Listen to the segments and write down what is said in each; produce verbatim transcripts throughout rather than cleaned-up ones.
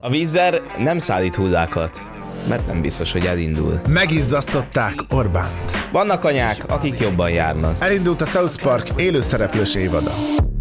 A vízzer nem szállít hullákat, mert nem biztos, hogy elindul. Megizzasztották Orbánt. Vannak anyák, akik jobban járnak. Elindult a South Park élőszereplős évada.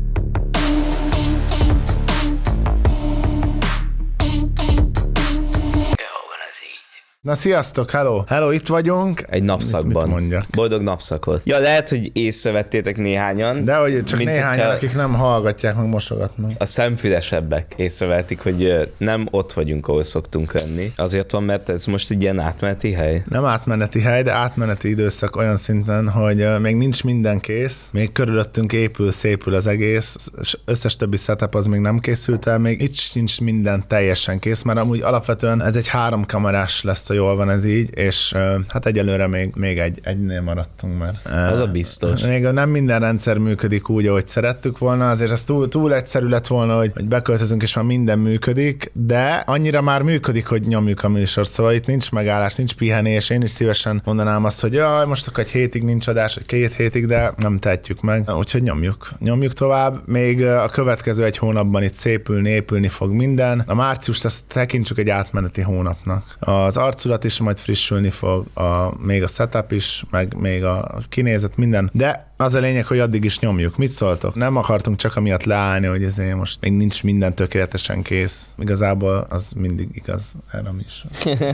Na sziasztok, hello! Hello, itt vagyunk. Egy napszakban. Mit, mit mondjak? Boldog napszakot. Ja, lehet, hogy észrevettétek néhányan. De hogy csak néhányan, hogyha... akik nem hallgatják, meg mosogatnak. A szemfülesebbek észrevették, hogy nem ott vagyunk, ahol szoktunk lenni. Azért van, mert ez most egy ilyen átmeneti hely. Nem átmeneti hely, de átmeneti időszak olyan szinten, hogy még nincs minden kész. Még körülöttünk épül, szépül az egész. Összes többi setup az még nem készült el. Még itt sincs minden teljesen kész, mert amúgy alapvetően ez egy három kamerás lesz, jól van ez így, és uh, hát egyelőre még, még egy, egynél maradtunk, mert uh, az a biztos. Még nem minden rendszer működik úgy, ahogy szerettük volna, azért ez túl, túl egyszerű lett volna, hogy, hogy beköltözünk, és már minden működik, de annyira már működik, hogy nyomjuk a műsort, szóval itt nincs megállás, nincs pihenés, én is szívesen mondanám azt, hogy jaj, most akkor egy hétig nincs adás, vagy két hétig, de nem tehetjük meg, úgyhogy nyomjuk. Nyomjuk tovább, még a következő egy hónapban itt szépülni, épülni fog minden. A márciust ezt tekintsük egy átmeneti hónapnak. Az arculat is majd frissülni fog, a, még a setup is, meg még a kinézet, minden, de az a lényeg, hogy addig is nyomjuk. Mit szóltok? Nem akartunk csak amiatt leállni, hogy ezért most még nincs minden tökéletesen kész. Igazából az mindig igaz. Erre is.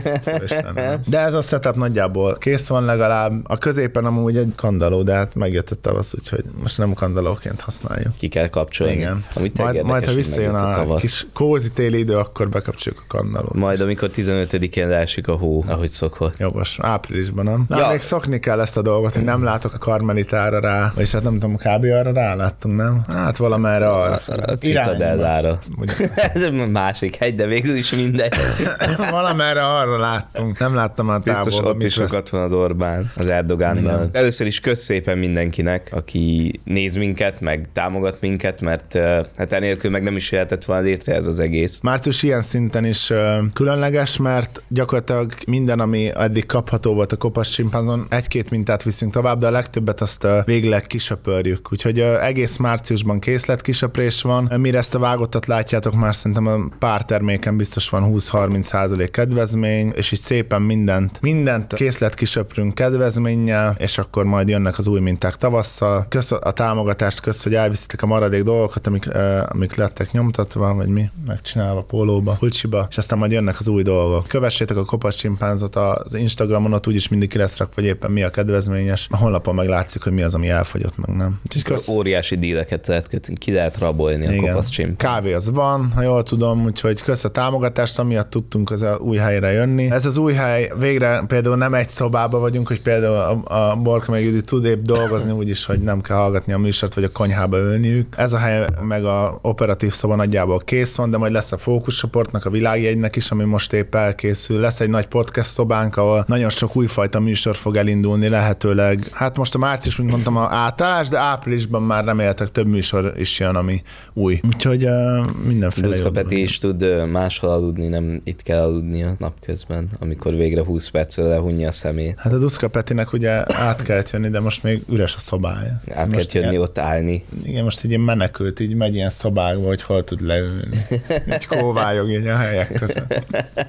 De ez a setup nagyjából kész van legalább. A középen amúgy egy kandaló, de hát megjött a tavasz, úgyhogy most nem kandalóként használjuk. Ki kell kapcsolni. Igen. Majd, majd ha visszajön a, a kis kózi téli idő, akkor bekapcsoljuk a kandalót. Majd amikor tizenötödikén leesik a hó, ahogy szokott. Jogos, áprilisban, nem? Na, ja. Még szokni kell ezt a dolgot, hogy nem látok a Karmelitára rá, vagyis hát nem tudom, kb. Arra ráláttunk, nem? Hát valamerre arra fel. A Citadellára. Ez másik hegy, de végül is mindegy. Valamerre arra láttunk. Nem láttam a távolban. Biztos ott is sokat van az Orbán, az Erdogánnal. Először is kösz szépen mindenkinek, aki néz minket, meg támogat minket, mert hát enélkül meg nem is jöhetett volna létre ez az egész. Március ilyen szinten is különleges, mert gyakorlatilag minden, ami eddig kapható volt a Kopasz Csimpánzon, egy-két mintát viszünk tovább, de a legtöbbet azt végleg kisöpörjük. Úgyhogy egész márciusban készlet kisöprés van. Mire ezt a vágottat látjátok, már szerintem a pár terméken biztos van húsz-harminc százalék kedvezmény, és így szépen mindent, mindent készlet kisöprünk kedvezménnyel, és akkor majd jönnek az új minták tavasszal. Kösz a támogatást, kösz, hogy elviszitek a maradék dolgokat, amik, amik lettek nyomtatva, vagy mi, megcsinálva pólóba, pulcsiba, és aztán majd jönnek az új dolgok. Kövessétek a Kopasz Csimpánzot az Instagramon, ott úgyis mindig ki lesz rakva, hogy éppen mi a kedvezményes. A honlapon meg látszik, hogy mi az, ami elfogyott, meg nem. Kösz... Óriási díleket lehet kötni, ki lehet rabolni. Igen. A Kopasz Csimpánz. Kávé az van, ha jól tudom, úgyhogy kösz a támogatást, amiatt tudtunk az új helyre jönni. Ez az új hely, végre például nem egy szobában vagyunk, hogy például a, a Borka meg Judit tud épp dolgozni úgyis, hogy nem kell hallgatni a műsort, vagy a konyhába ülniük. Ez a hely meg a operatív szoba nagyjából kész van, de majd lesz a fókuszcsoportnak, a világjegynek is, ami most épp elkészül. Lesz egy nagy podcast szobánk, ahol nagyon sok újfajta műsor fog elindulni, lehetőleg. Hát most a március, mint mondtam, a átállás, de áprilisban már reméltek több műsor is jön, ami új. Úgyhogy uh, mindenféle Duszka Peti is tud máshol aludni, nem itt kell aludnia napközben, amikor végre húsz perccel lehunja a szemét. Hát a Duszka Petinek ugye át kellett jönni, de most még üres a szobája. Át kellett jönni ilyen, ott állni. Igen, most így menekült, így megy ilyen szobákba, hogy hol tud leülni. Így kóvályog így a helyek között.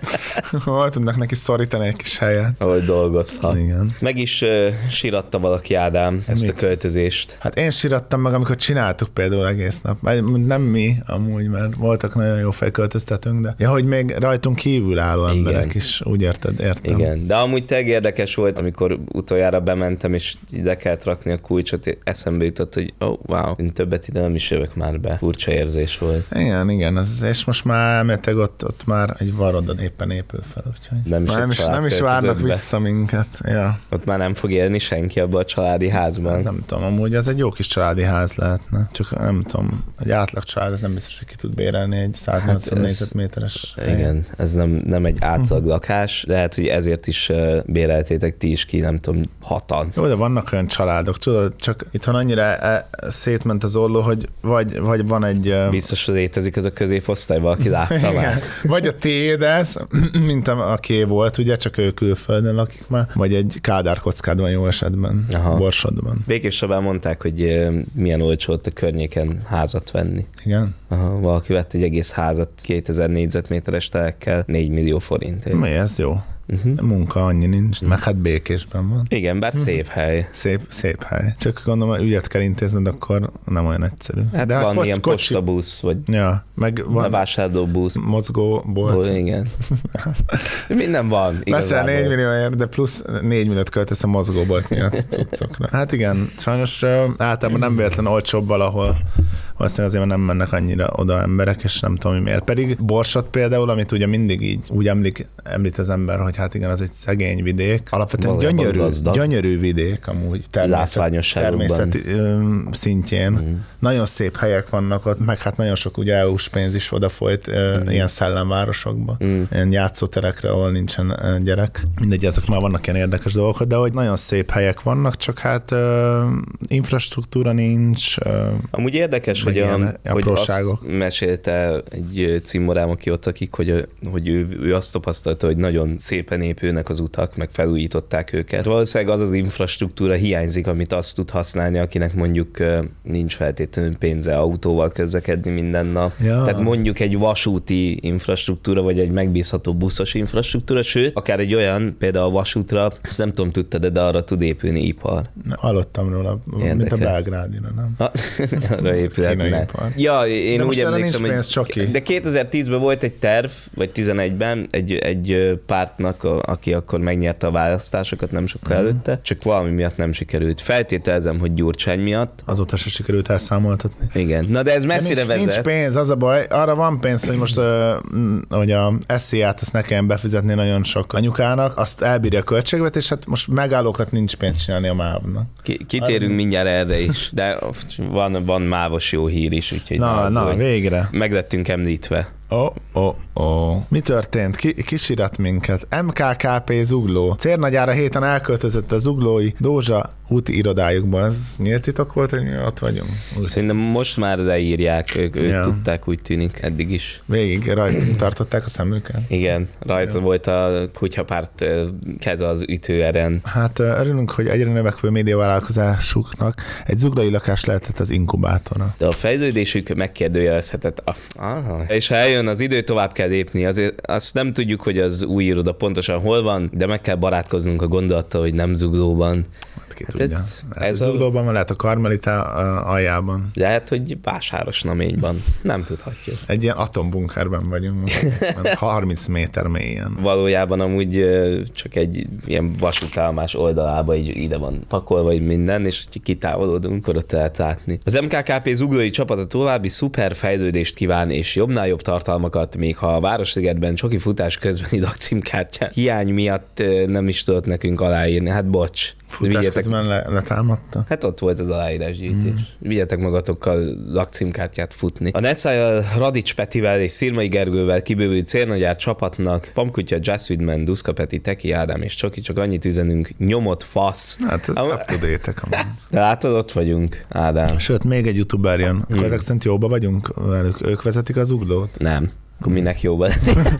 Hol tudnak neki szorítani egy kis helyet. Ahogy dolgozhat. Igen. Meg is uh, síratta valaki, Ádám, ezt Mit? a költözést. Hát én sírattam meg, amikor csináltuk például egész nap. Nem mi amúgy, mert voltak nagyon jó fejköltöztetőnk, de ja, hogy még rajtunk kívül álló emberek Igen. is, úgy érted, értem. Igen, de amúgy tényleg érdekes volt, amikor utoljára bementem, és ide kellett rakni a kulcsot, eszembe jutott, hogy oh, wow, én többet ide nem is jövök már be. Furcsa érzés volt. Igen, igen, az, és most már elméletek ott, ott már egy varoda éppen épül fel, úgyhogy nem is, nem is, nem is várnak vissza minket. Ja. Ott már nem fog élni senki abban a családi házban. Hát nem tudom, amúgy ez egy jó kis családi ház lehetne. Csak nem tudom, egy átlag család, ez nem biztos, hogy ki tud bérelni egy száznyolcvan hát négyzetméteres. Igen, ez nem, nem egy átlag lakás, de hát, hogy ezért is béreltétek ti is ki, nem tudom, hatan. Jó, de vannak olyan családok, tudod, csak itthon annyira e- szétment az olló, hogy vagy, vagy van egy... Biztos, hogy létezik ez a középosztályban, aki látta már. Vagy a tiéd ez, mint a, aki volt, ugye, csak ő külföldön lakik már, vagy egy Kádár kockád van jó esetben, Aha. Borsodban. Békéscsabán mondták, hogy milyen olcsó ott a környéken házat venni. Igen? Aha, valaki vett egy egész házat kétezer négyzetméteres telekkel, négy millió forintért. Mi ez jó? Uh-huh. Munka annyi nincs, meg hát Békésben van. Igen, bár szép hely. Szép, szép hely. Csak gondolom, hogy ügyet kell intézned, akkor nem olyan egyszerű. Hát de van hát ilyen kocsi... postabusz, vagy ja, meg van bevásárlóbusz. Mozgó bolt. Bol, igen. Minden van. Veszel négy millióért, de plusz négy milliót költesz a mozgóbolt miatt cuccokra. Hát igen, sajnos általában nem véletlen olcsóbb valahol. Valószínűleg azért nem mennek annyira oda emberek, és nem tudom, miért. Pedig Borsod például, amit ugye mindig így úgy emlik, említ az ember, hogy hát igen, az egy szegény vidék. Alapvetően gyönyörű, gyönyörű vidék amúgy természet, természet szintjén. Mm. Nagyon szép helyek vannak ott, meg hát nagyon sok ugye é u-s pénz is odafolyt mm. ilyen szellemvárosokba, mm. ilyen játszóterekre, ahol nincsen gyerek. Mindegy, ezek már vannak ilyen érdekes dolgok, de hogy nagyon szép helyek vannak, csak hát uh, infrastruktúra nincs. Uh, amúgy érdekes, hogy, a, hogy azt mesélte egy cimborám, aki ott akik, hogy, hogy ő, ő azt tapasztalta, hogy nagyon szépen épülnek az utak, meg felújították őket. Valószínűleg az az infrastruktúra hiányzik, amit azt tud használni, akinek mondjuk nincs feltétlenül pénze autóval közlekedni minden nap. Ja. Tehát mondjuk egy vasúti infrastruktúra, vagy egy megbízható buszos infrastruktúra, sőt, akár egy olyan, például a vasútra, ezt nem tudom, tudtad, de arra tud épülni ipar. Hallottam róla, Érdekel. mint a Belgrádira, nem? Ha, arra épületne. Ja, én de úgy emlékszem, hogy de kétezer-tízben volt egy terv, vagy tizenegyben egy, egy pártnak, aki akkor megnyerte a választásokat nem sokkal uh-huh. előtte, csak valami miatt nem sikerült. Feltételezem, hogy Gyurcsány miatt. Azóta se sikerült elszámoltatni. Igen. Na de ez messzire de nincs, vezet. Nincs pénz, az a baj. Arra van pénz, hogy most uh, hogy a es zé á-t ezt ne kelljen befizetni nagyon sok anyukának, azt elbírja a költségvetés, hát most megállókat nincs pénzt csinálni a mávnak. Ki, kitérünk Ar- mindjárt erre is, de van, van mávos jó hír is, úgyhogy na, na, végre. Meg lettünk említve. Ó, ó, ó. Mi történt? Ki, kisirat minket. em ká ká pé Zugló. Cérnagyára héten elköltözött a zuglói Dózsa úti irodájukban. Ez nyílt titok volt, hogy mi ott vagyunk? Úgy. Szerintem most már leírják, ők, ők ja. tudták, úgy tűnik, eddig is. Végig rajtunk tartották a szemüket. Igen, rajta ja. volt a kutyapárt keze az ütőeren. Hát örülünk, hogy egyre növekvő médiavállalkozásuknak egy zuglói lakás lehetett az inkubátora. De a fejlődésük megkérdőjelezhetett. Ah, és ha eljön az idő, tovább kell lépni. Azért azt nem tudjuk, hogy az új iroda pontosan hol van, de meg kell barátkoznunk a gondolattal, hogy nem Zuglóban. Hát ki hát tudja. Ez, ez Zuglóban van, lehet a Karmelita aljában. Lehet, hogy Vásáros-Naményban. Nem tudhatjuk. Egy ilyen atombunkerben vagyunk, harminc méter mélyen. Valójában amúgy csak egy ilyen vasútállomás oldalába így ide van pakolva így minden, és ha kitávolodunk, akkor ott lehet látni. Az em ká ká pé zuglói csapata további szuper fejlődést kíván, és jobbnál jobb tartalmakat, még ha a Városligetben csoki futás közbeni lakcímkártya hiány miatt nem is tudott nekünk aláírni. Hát bocs. Futás Vigyetek... közben le, letámadta? Hát ott volt az aláírásgyűjtés. Mm. Vigyetek magatokkal lakcímkártyát futni. A Nessai Radics Petivel és Szirmai Gergővel kibővült Cérnagyár csapatnak Pamkutya, Just Widman, Duszka Peti, Teki Ádám és Csoki, csak annyit üzenünk, nyomott fasz. Hát ez Am... up to date-ek amúgy. De látod, ott vagyunk, Ádám. Sőt, még egy youtuber jön. Akkor mm. ezek szerint jóba vagyunk velük. Ők vezetik az Zuglót? Nem. Akkor minek jóba?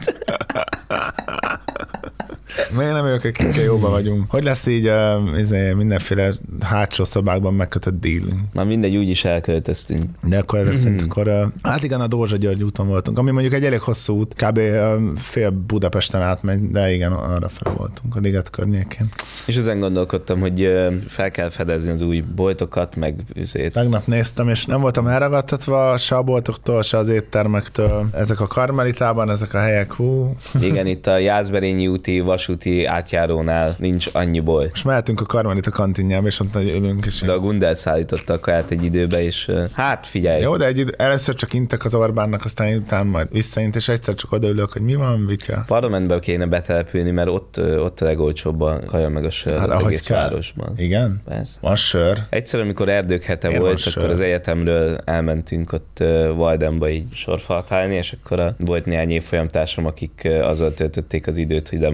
Miért nem ők, akikkel jóban vagyunk? Hogy lesz így uh, mindenféle hátsó szobákban megkötött dealünk? Na mindegy, úgyis elköltöztünk. De akkor ezek szerint akkor, uh, hát igen, a Dózsa György úton voltunk, ami mondjuk egy elég hosszú út, kb. Uh, fél Budapesten átmegy, de igen, arra fel voltunk, a Liget környékén. És ezen gondolkodtam, hogy uh, fel kell fedezni az új boltokat, meg üzét. Tegnap néztem, és nem voltam elragadtatva se a boltoktól, se az éttermektől. Ezek a Karmelitában, ezek a helyek, hú. Igen, itt a Jászberényi úti vasúti átjárónál nincs annyi bolt. Most mehetünk a Karmelita kantinjába, és ott ülünk. És de a Gundel szállította a kaját egy időbe, és hát figyelj. Jó, de egy idő, először csak intek az Orbánnak, aztán után majd visszaint, és egyszer csak odaülök, hogy mi van, vitya. Parlamentbe kéne betelepülni, mert ott, ott a legolcsóbb a kaja meg a sör hát, az egész kell. Városban. Igen? Persze. Van sör. Egyszer, amikor erdők hete Én volt, akkor az egyetemről elmentünk ott Waldenba így sorfaltálni, és akkor a, volt néhány évfolyamtársam, akik azzal töltötték az időt, hogy lementek a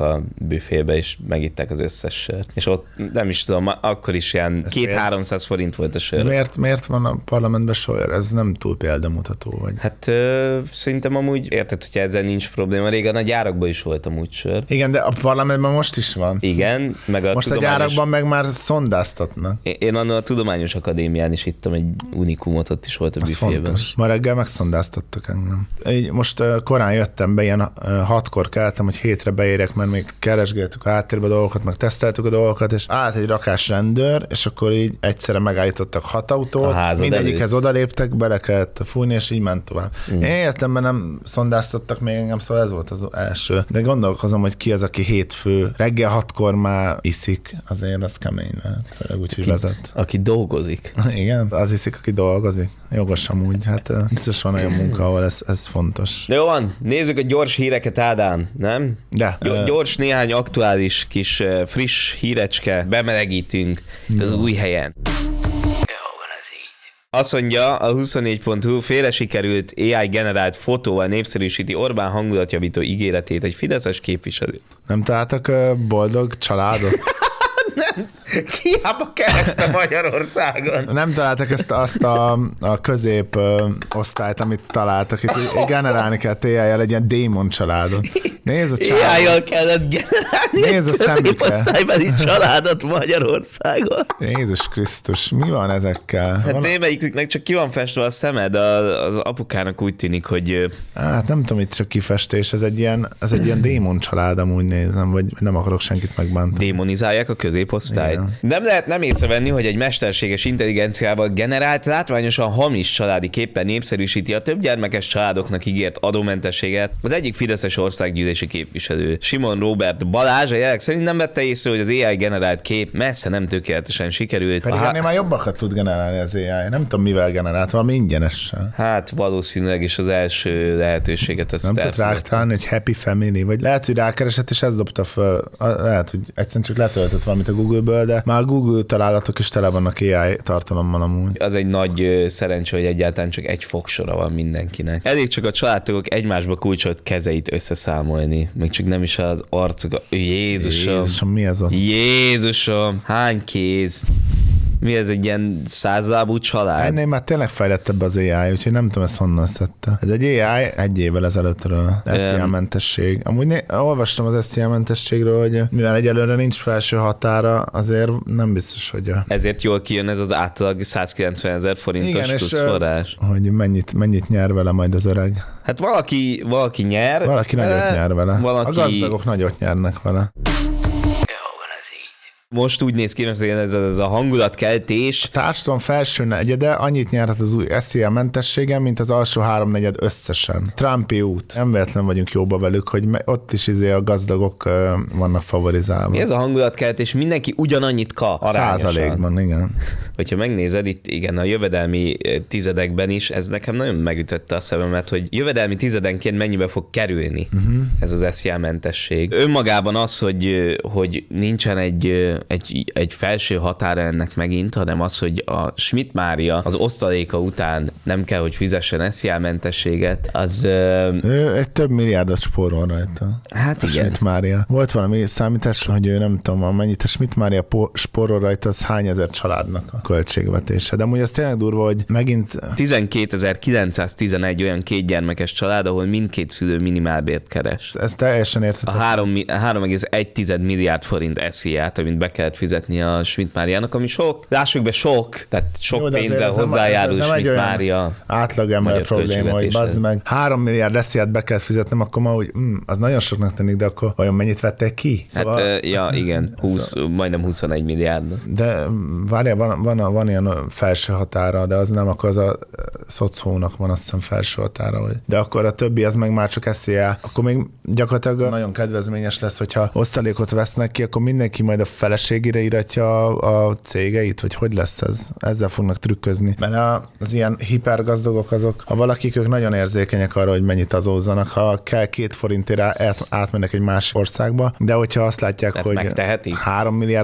a büfébe, és megitták az összes sört. És ott nem is tudom, akkor is ilyen két-háromszáz forint volt a sör. De miért, miért van a parlamentben sör? Ez nem túl példamutató, vagy? Hát ö, szerintem amúgy, érted, hogyha ezzel nincs probléma, régen a gyárakban is volt amúgy sör. Igen, de a parlamentben most is van. Igen, meg a most tudományos... a gyárakban meg már szondáztatnak. Én, én annól a Tudományos Akadémián is ittam egy unikumot, ott is volt a büfében. Fontos. Ma reggel megszondáztattak engem. Így most uh, korán jöttem be, ilyen uh, hatkor keltem, hogy hétre beérek, mert még keresgéltük a háttérbe a dolgokat, meg teszteltük a dolgokat, és állt egy rakás rendőr, és akkor így egyszerre megállítottak hat autót, mindegyikhez odaléptek, bele kellett fújni, és így ment tovább. Mm. Én értelemben nem szondáztattak még engem, szóval ez volt az első. De gondolkozom, hogy ki az, aki hétfő reggel hatkor már iszik, azért az kemény lehet, főleg úgy, hogy vezet. Aki dolgozik. Igen, az iszik, aki dolgozik. Jogos amúgy, hát biztos van olyan munka, ahol ez, ez fontos. De jó van, nézzük a gyors híreket, Ádám, nem? De. Gyors néhány aktuális kis friss hírecske, bemelegítünk itt az új helyen. Azt mondja, a huszonnégy pont hu félre sikerült á i generált fotóval népszerűsíti Orbán hangulatjavító ígéretét egy fideszes képviselő. Nem találtak boldog családot? Nem, hiába kereste Magyarországon. Nem találtak ezt azt a, a közép ö, osztályt, amit találtak. Itt generálni kell á i-jel egy ilyen démon családot. Nézd a családot. á i-jal kellett generálni Nézd egy középosztálybeli családot Magyarországon. Jézus Krisztus, mi van ezekkel? Hát van... némelyiküknek csak ki van festve a szemed, az apukának úgy tűnik, hogy... Hát nem tudom, itt csak kifestés, ez egy ilyen, ez egy ilyen démon család, amúgy nézem, vagy nem akarok senkit megbántani. Démonizálják a középosztályt. Igen. Nem lehet nem észrevenni, hogy egy mesterséges intelligenciával generált, látványosan hamis családi képpen népszerűsíti a több gyermekes családoknak ígért adómentességet. Az egyik fideszes országgyűlési képviselő, Simon Róbert Balázs, a jelek szerint nem vette észre, hogy az á i generált kép messze nem tökéletesen sikerült. Pedig ennél már jobbakat tud generálni az á i. Nem tudom, mivel generált, valami ingyenessel. Hát valószínűleg is az első lehetőséget azt nem tud ráktálni, hogy Happy Family, vagy lehet, hogy rákeresett, és ez dobta fel. Lehet, hogy egyszerűen csak letöltött valamit a Google-ből, de már a Google találatok is tele vannak á i tartalommal amúgy. Az egy nagy szerencsé, hogy egyáltalán csak egy fogsora van mindenkinek. Elég csak a családtagok egymásba kulcsolt kezeit összeszámolni. Még csak nem is az arcuk. Jézusom. Jézusom, mi az ott? Jézusom, hány kéz? Mi ez, egy ilyen százlábú család? Ennél már tényleg fejlettebb az á i, úgyhogy nem tudom, ezt honnan szedte. Ez egy á i egy évvel ezelőttről. es zé á-mentesség. Amúgy né- olvastam az es zé á-mentességről, hogy mivel egyelőre nincs felső határa, azért nem biztos, hogy a... Ezért jól kijön ez az átlag százkilencvenezer forintos igen, plusz forrás. Hogy mennyit, mennyit nyer vele majd az öreg. Hát valaki, valaki nyer. Valaki nagyot nyer vele. Valaki... A gazdagok nagyot nyernek vele. Most úgy néz ki, hogy ez, ez a hangulatkeltés. A társadalom felső negyede annyit nyerhet az új es zé á-mentességen, mint az alsó háromnegyed összesen. Trumpi út. Nem véletlen vagyunk jóba velük, hogy ott is izé a gazdagok uh, vannak favorizálva. Mi ez a hangulatkeltés? Mindenki ugyanannyit kap arányosan. Százalékban, igen. Hogyha megnézed itt, igen, a jövedelmi tizedekben is, ez nekem nagyon megütötte a szememet, hogy jövedelmi tizedenként mennyibe fog kerülni uh-huh. ez az es zé á-mentesség. Önmagában az, hogy, hogy nincsen egy Egy, egy felső határa ennek megint, hanem az, hogy a Schmidt Mária az osztaléka után nem kell, hogy fizessen es zé á-mentességet, az... Ő egy több milliárdot spórol rajta. Hát a igen. Schmidt Mária. Volt valami számítás, hogy ő nem tudom, mennyit a Schmidt Mária spórol rajta, az hány ezer családnak a költségvetése. De amúgy az tényleg durva, hogy megint... tizenkétezer-kilencszáztizenegy olyan kétgyermekes család, ahol mindkét szülő minimálbért keres. Ez teljesen értető. A három egész egy milliárd forint es zé á-t, amit be kellett fizetni a Schmidt Máriának, ami sok, lássuk be sok, tehát sok jó, pénzzel hozzájárul Schmidt Mária. Átlagember probléma, hogy bazd meg, három milliárd es zé á-t be kellett fizetnem, akkor ma úgy, mm, az nagyon soknak tűnik, de akkor olyan mennyit vettek ki? Szóval... Hát, ja, igen, húsz, majdnem huszonegy milliárd. De várjál, van, van, van ilyen felső határa, de az nem, akkor az a szocónak van azt hiszem felső határa. Hogy. De akkor a többi, az meg már csak es zé á. Akkor még gyakorlatilag nagyon kedvezményes lesz, hogyha osztalékot vesznek ki, akkor mindenki majd a feleségére íratja a, a cégeit, vagy hogy lesz ez? Ezzel fognak trükközni. Mert a, az ilyen hipergazdagok azok, ha valakik ők nagyon érzékenyek arra, hogy mennyit azózzanak, ha kell két forintért át, átmennek egy másik országba, de hogyha azt látják, tehát hogy megtehetik. három milliárdot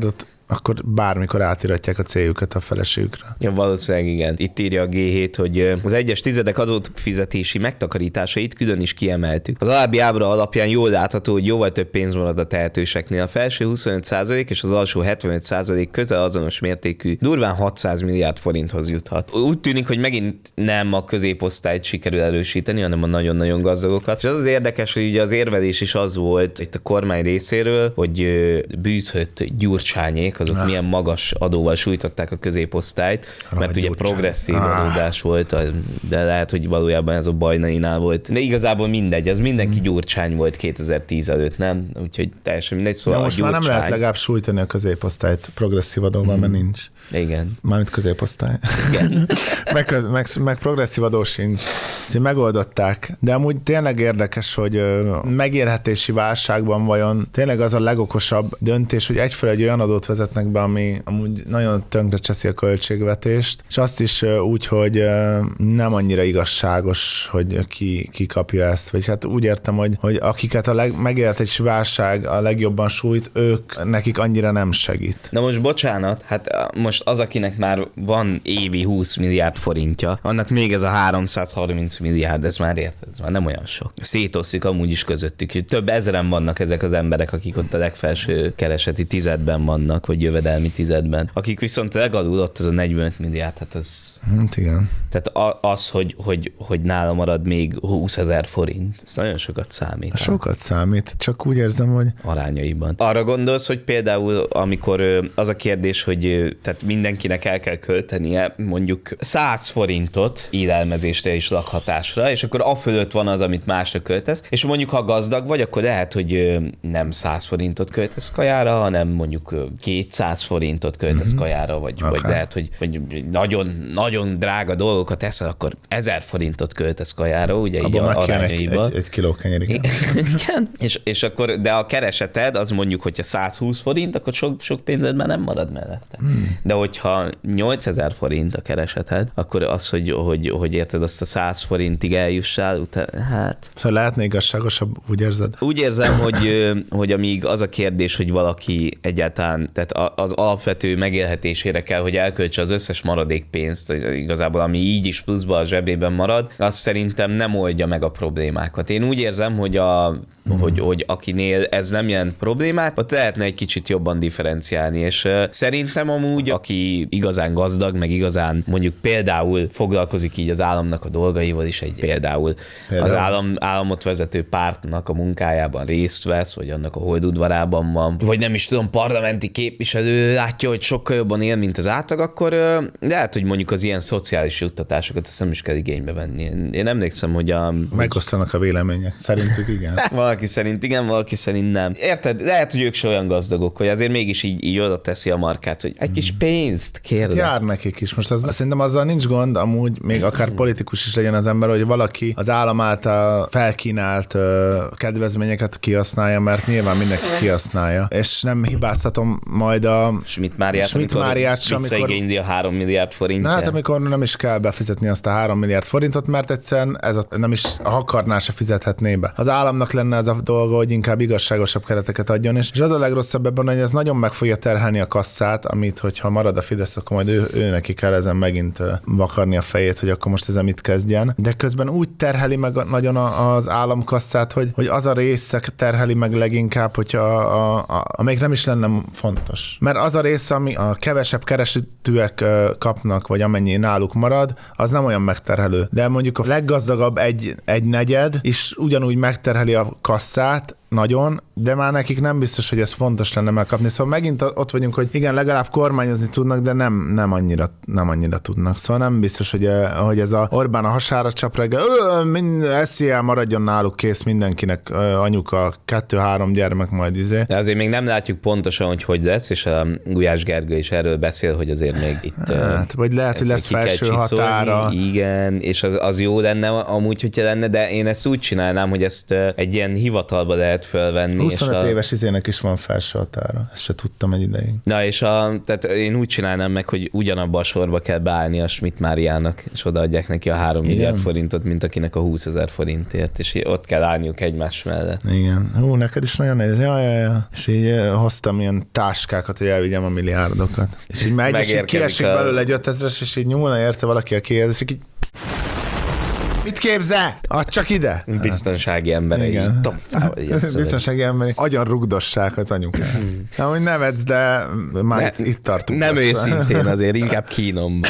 akkor bármikor átiratják a céljukat a feleségükre. Ja, valószínűleg igen. Itt írja a gé hét, hogy az egyes tizedek adófizetési megtakarításait külön is kiemeltük. Az alábbi ábra alapján jól látható, hogy jóval több pénz marad a tehetőseknél. A felső huszonöt százalék és az alsó hetvenöt százalék közel azonos mértékű, durván hatszáz milliárd forinthoz juthat. Úgy tűnik, hogy megint nem a középosztályt sikerül erősíteni, hanem a nagyon-nagyon gazdagokat. És az az érdekes, hogy ugye az érvelés is az volt itt a kormány részéről, hogy Bűzhött, Gyurcsányék, azok ah. milyen magas adóval sújtották a középosztályt, Arra mert ugye Gyurcsány. progresszív ah. adódás volt, de lehet, hogy valójában ez a Bajnainál volt. De igazából mindegy, az mindenki hmm. Gyurcsány volt kétezer-tíz előtt, nem? Úgyhogy teljesen mindegy. Szóval ja, most Gyurcsány... már nem lehet legalább sújtani a középosztályt progresszív adóval, hmm. mert nincs. Igen. Mármint középosztály. Igen. meg, meg, meg progresszív adó sincs. Úgyhogy megoldották. De amúgy tényleg érdekes, hogy megélhetési válságban vajon tényleg az a legokosabb döntés, hogy egyfelé egy olyan adót vezetnek be, ami amúgy nagyon tönkre cseszi a költségvetést, és azt is úgy, hogy nem annyira igazságos, hogy ki, ki kapja ezt. Vagy hát úgy értem, hogy, hogy akiket a leg, megélhetési válság a legjobban sújt, ők nekik annyira nem segít. Na most bocsánat, hát most az, akinek már van évi húsz milliárd forintja, annak még ez a háromszázharminc milliárd, ez már érted, ez már nem olyan sok. Szétoszlik amúgy is közöttük. Több ezeren vannak ezek az emberek, akik ott a legfelső kereseti tizedben vannak, vagy jövedelmi tizedben. Akik viszont legalul ott az a negyvenöt milliárd, hát az... Hát igen. Tehát az, hogy, hogy, hogy nála marad még húszezer forint, ez nagyon sokat számít. Sokat számít, csak úgy érzem, hogy... Arányaiban. Arra gondolsz, hogy például amikor az a kérdés, hogy tehát mindenkinek el kell költenie mondjuk száz forintot élelmezésre és lakhatásra, és akkor afölött van az, amit másra költesz, és mondjuk ha gazdag vagy, akkor lehet, hogy nem száz forintot költesz kajára, hanem mondjuk kétszáz forintot költesz mm-hmm. kajára, vagy, okay. vagy lehet, hogy, hogy nagyon, nagyon drága dolgokat eszel, akkor ezer forintot költesz kajára, ugye abba így a arányaiban. Egy, egy, egy kiló kenyér, igen. igen. És, és akkor, de a kereseted az mondjuk, hogyha száz húsz forint, akkor sok, sok pénzed már nem marad mellette. Mm. De hogyha nyolcezer forint a kereseted, akkor az, hogy, hogy, hogy érted, azt a száz forintig eljussál, utána, hát... Szóval lehetne igazságosabb, úgy érzed? Úgy érzem, hogy, hogy amíg az a kérdés, hogy valaki egyáltalán, tehát az alapvető megélhetésére kell, hogy elköltse az összes maradék pénzt, igazából ami így is pluszban a zsebében marad, az szerintem nem oldja meg a problémákat. Én úgy érzem, hogy, a, hmm. hogy, hogy akinél ez nem jelent problémát, ott lehetne egy kicsit jobban differenciálni, és szerintem amúgy, aki igazán gazdag, meg igazán mondjuk például foglalkozik így az államnak a dolgaival is, egy például, például. az állam, államot vezető pártnak a munkájában részt vesz, vagy annak a holdudvarában van, vagy nem is tudom, parlamenti képviselő látja, hogy sokkal jobban él, mint az átlag, akkor lehet, hogy mondjuk az ilyen szociális juttatásokat ezt nem is kell igénybe venni. Én, én emlékszem, hogy a... Megosztanak a vélemények. Szerintük igen. Valaki szerint igen, valaki szerint nem. Érted? Lehet, hogy ők se olyan gazdagok, hogy azért mégis így, így oda teszi a markát, hogy egy kis pénzt kérlek. Jár nekik is. Most az, szerintem azzal nincs gond, amúgy még akár politikus is legyen az ember, hogy valaki az állam által felkínált uh, kedvezményeket kihasználja, mert nyilván mindenki kihasználja. És nem hibáztatom majd a Schmidt Máriát, Schmidt Máriát sem, amikor visszaigényli a három milliárd forintját. Hát amikor nem is kell befizetni azt a három milliárd forintot, mert egyszerűen ez a, nem is ha akarná, se fizethetné be. Az államnak lenne ez a dolga, hogy inkább igazságosabb kereteket adjon, és az a legrosszabb ebben, hogy ez nagyon meg fogja terhelni a kasszát, amit, hogyha marad a Fidesz, akkor majd ő, ő neki kell ezen megint vakarni a fejét, hogy akkor most ezen mit kezdjen. De közben úgy terheli meg nagyon az államkasszát, hogy, hogy az a része terheli meg leginkább, hogyha a, a, a, amelyik nem is lenne fontos. Mert az a része, ami a kevesebb keresőtűek kapnak, vagy amennyi náluk marad, az nem olyan megterhelő. De mondjuk a leggazdagabb egy, egy negyed is ugyanúgy megterheli a kasszát, nagyon, de már nekik nem biztos, hogy ez fontos lenne megkapni. Szóval megint ott vagyunk, hogy igen, legalább kormányozni tudnak, de nem, nem, annyira, nem annyira tudnak. Szóval nem biztos, hogy, hogy ez a Orbán a hasára csap reggel, eszélyel maradjon náluk, kész mindenkinek, anyuka, kettő-három gyermek majd izé. De azért még nem látjuk pontosan, hogy hogy lesz, és a Gulyás Gergő is erről beszél, hogy azért még itt... Hát, vagy lehet, hogy lesz felső határa. Igen, és az, az jó lenne amúgy, hogyha lenne, de én ezt úgy csinálnám, hogy ezt egy ilyen hivatalba lehet lehet fölvenni. huszonöt és a... éves izének is van felső határa. Ezt se tudtam egy ideig. Na és a, tehát én úgy csinálnám meg, hogy ugyanabba a sorba kell beállni a Schmidt Máriának, és odaadják neki a három milliárd forintot, mint akinek a húszezer forintért, és ott kell állniuk egymás mellett. Igen. Hú, neked is nagyon nehéz. Ja, ja, ja. És így hoztam ilyen táskákat, hogy elvigyem a milliárdokat. És így megy, és így kiesik a... belőle egy ötezres, és így nyúlna érte valaki a kéhez, és így mit képzel? Add csak ide! Biztonsági emberei. Biztonsági emberei. Agyan rugdossákat anyukám. Na, hogy nevetsz, de már ne, itt, itt tartunk. Nem őszintén azért, inkább kínomban.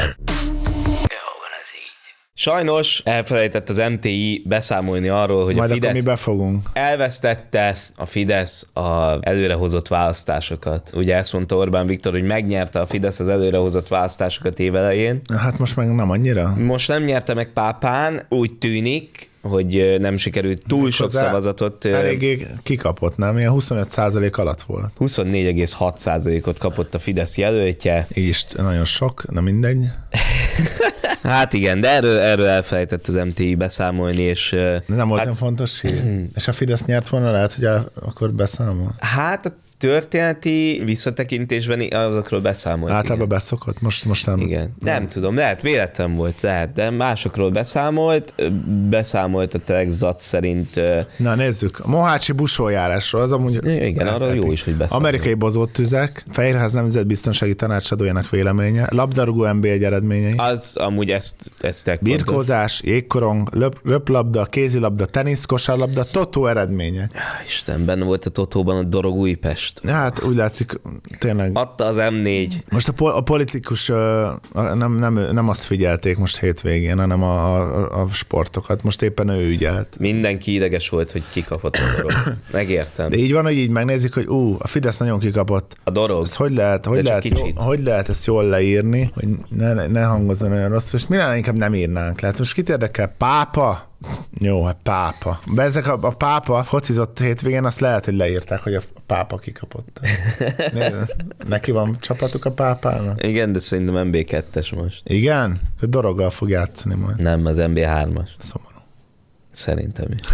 Sajnos elfelejtett az em té i beszámolni arról, hogy majd a Fidesz mi befogunk. elvesztette a Fidesz az előrehozott választásokat. Ugye ezt mondta Orbán Viktor, hogy megnyerte a Fidesz az előrehozott választásokat évelején. Hát most meg nem annyira. Most nem nyerte meg Pápán, úgy tűnik, hogy nem sikerült túl sok szavazatot. Eléggé kikapott, nem? Ilyen huszonöt százalék alatt volt. huszonnégy egész hat százalékot kapott a Fidesz jelöltje. Így is nagyon sok, na mindegy. Hát igen, de erről, erről elfelejtett az em té i beszámolni, és... Nem volt hát, olyan fontos hír. És a Fidesz nyert volna, lehet, hogy el, akkor beszámol. Hát a történeti visszatekintésben azokról beszámolt. Általában beszokott, most, most nem. Igen, nem, nem tudom, lehet, véletlen volt, lehet, de másokról beszámolt, beszámolt a Telex szerint. Na nézzük, a mohácsi busójárásról, az amúgy... Igen, arról jó is, hogy beszámolt. Amerikai bozott-tüzek, Fehérház nemzetbiztonsági tanácsadójának véleménye, labdarúgó en bé egy eredményei. Az amúgy ezt, ezt birkózás, jégkorong, löp, röplabda, kézilabda, tenisz, kosárlabda, totó eredmények. Isten, benne volt a totóban a Dorog Újpest. Hát úgy látszik, tényleg. Adta az em négy. Most a, po- a politikus uh, nem, nem, nem azt figyelték most hétvégén, hanem a, a, a sportokat. Most éppen ő ügyelt. Mindenki ideges volt, hogy kikapott a Dorog. Megértem. De így van, hogy így megnézik, hogy ú, a Fidesz nagyon kikapott. A Dorog. Ez, ez hogy lehet, hogy lehet, jó, hogy lehet ezt jól leírni, hogy ne, ne hangozzon olyan rosszul, és mi lenne, inkább nem írnánk le. Hát most kit érdekel? Pápa? Jó, hát pápa. De ezek a, a pápa focizott hétvégén, azt lehet, hogy leírták, hogy a pápa kikapott. Neki van csapatuk a pápának? Igen, de szerintem en bé kettes most. Igen? A Doroggal fog játszani majd. Nem, az en bé hármas. Szomorú. Szerintem is.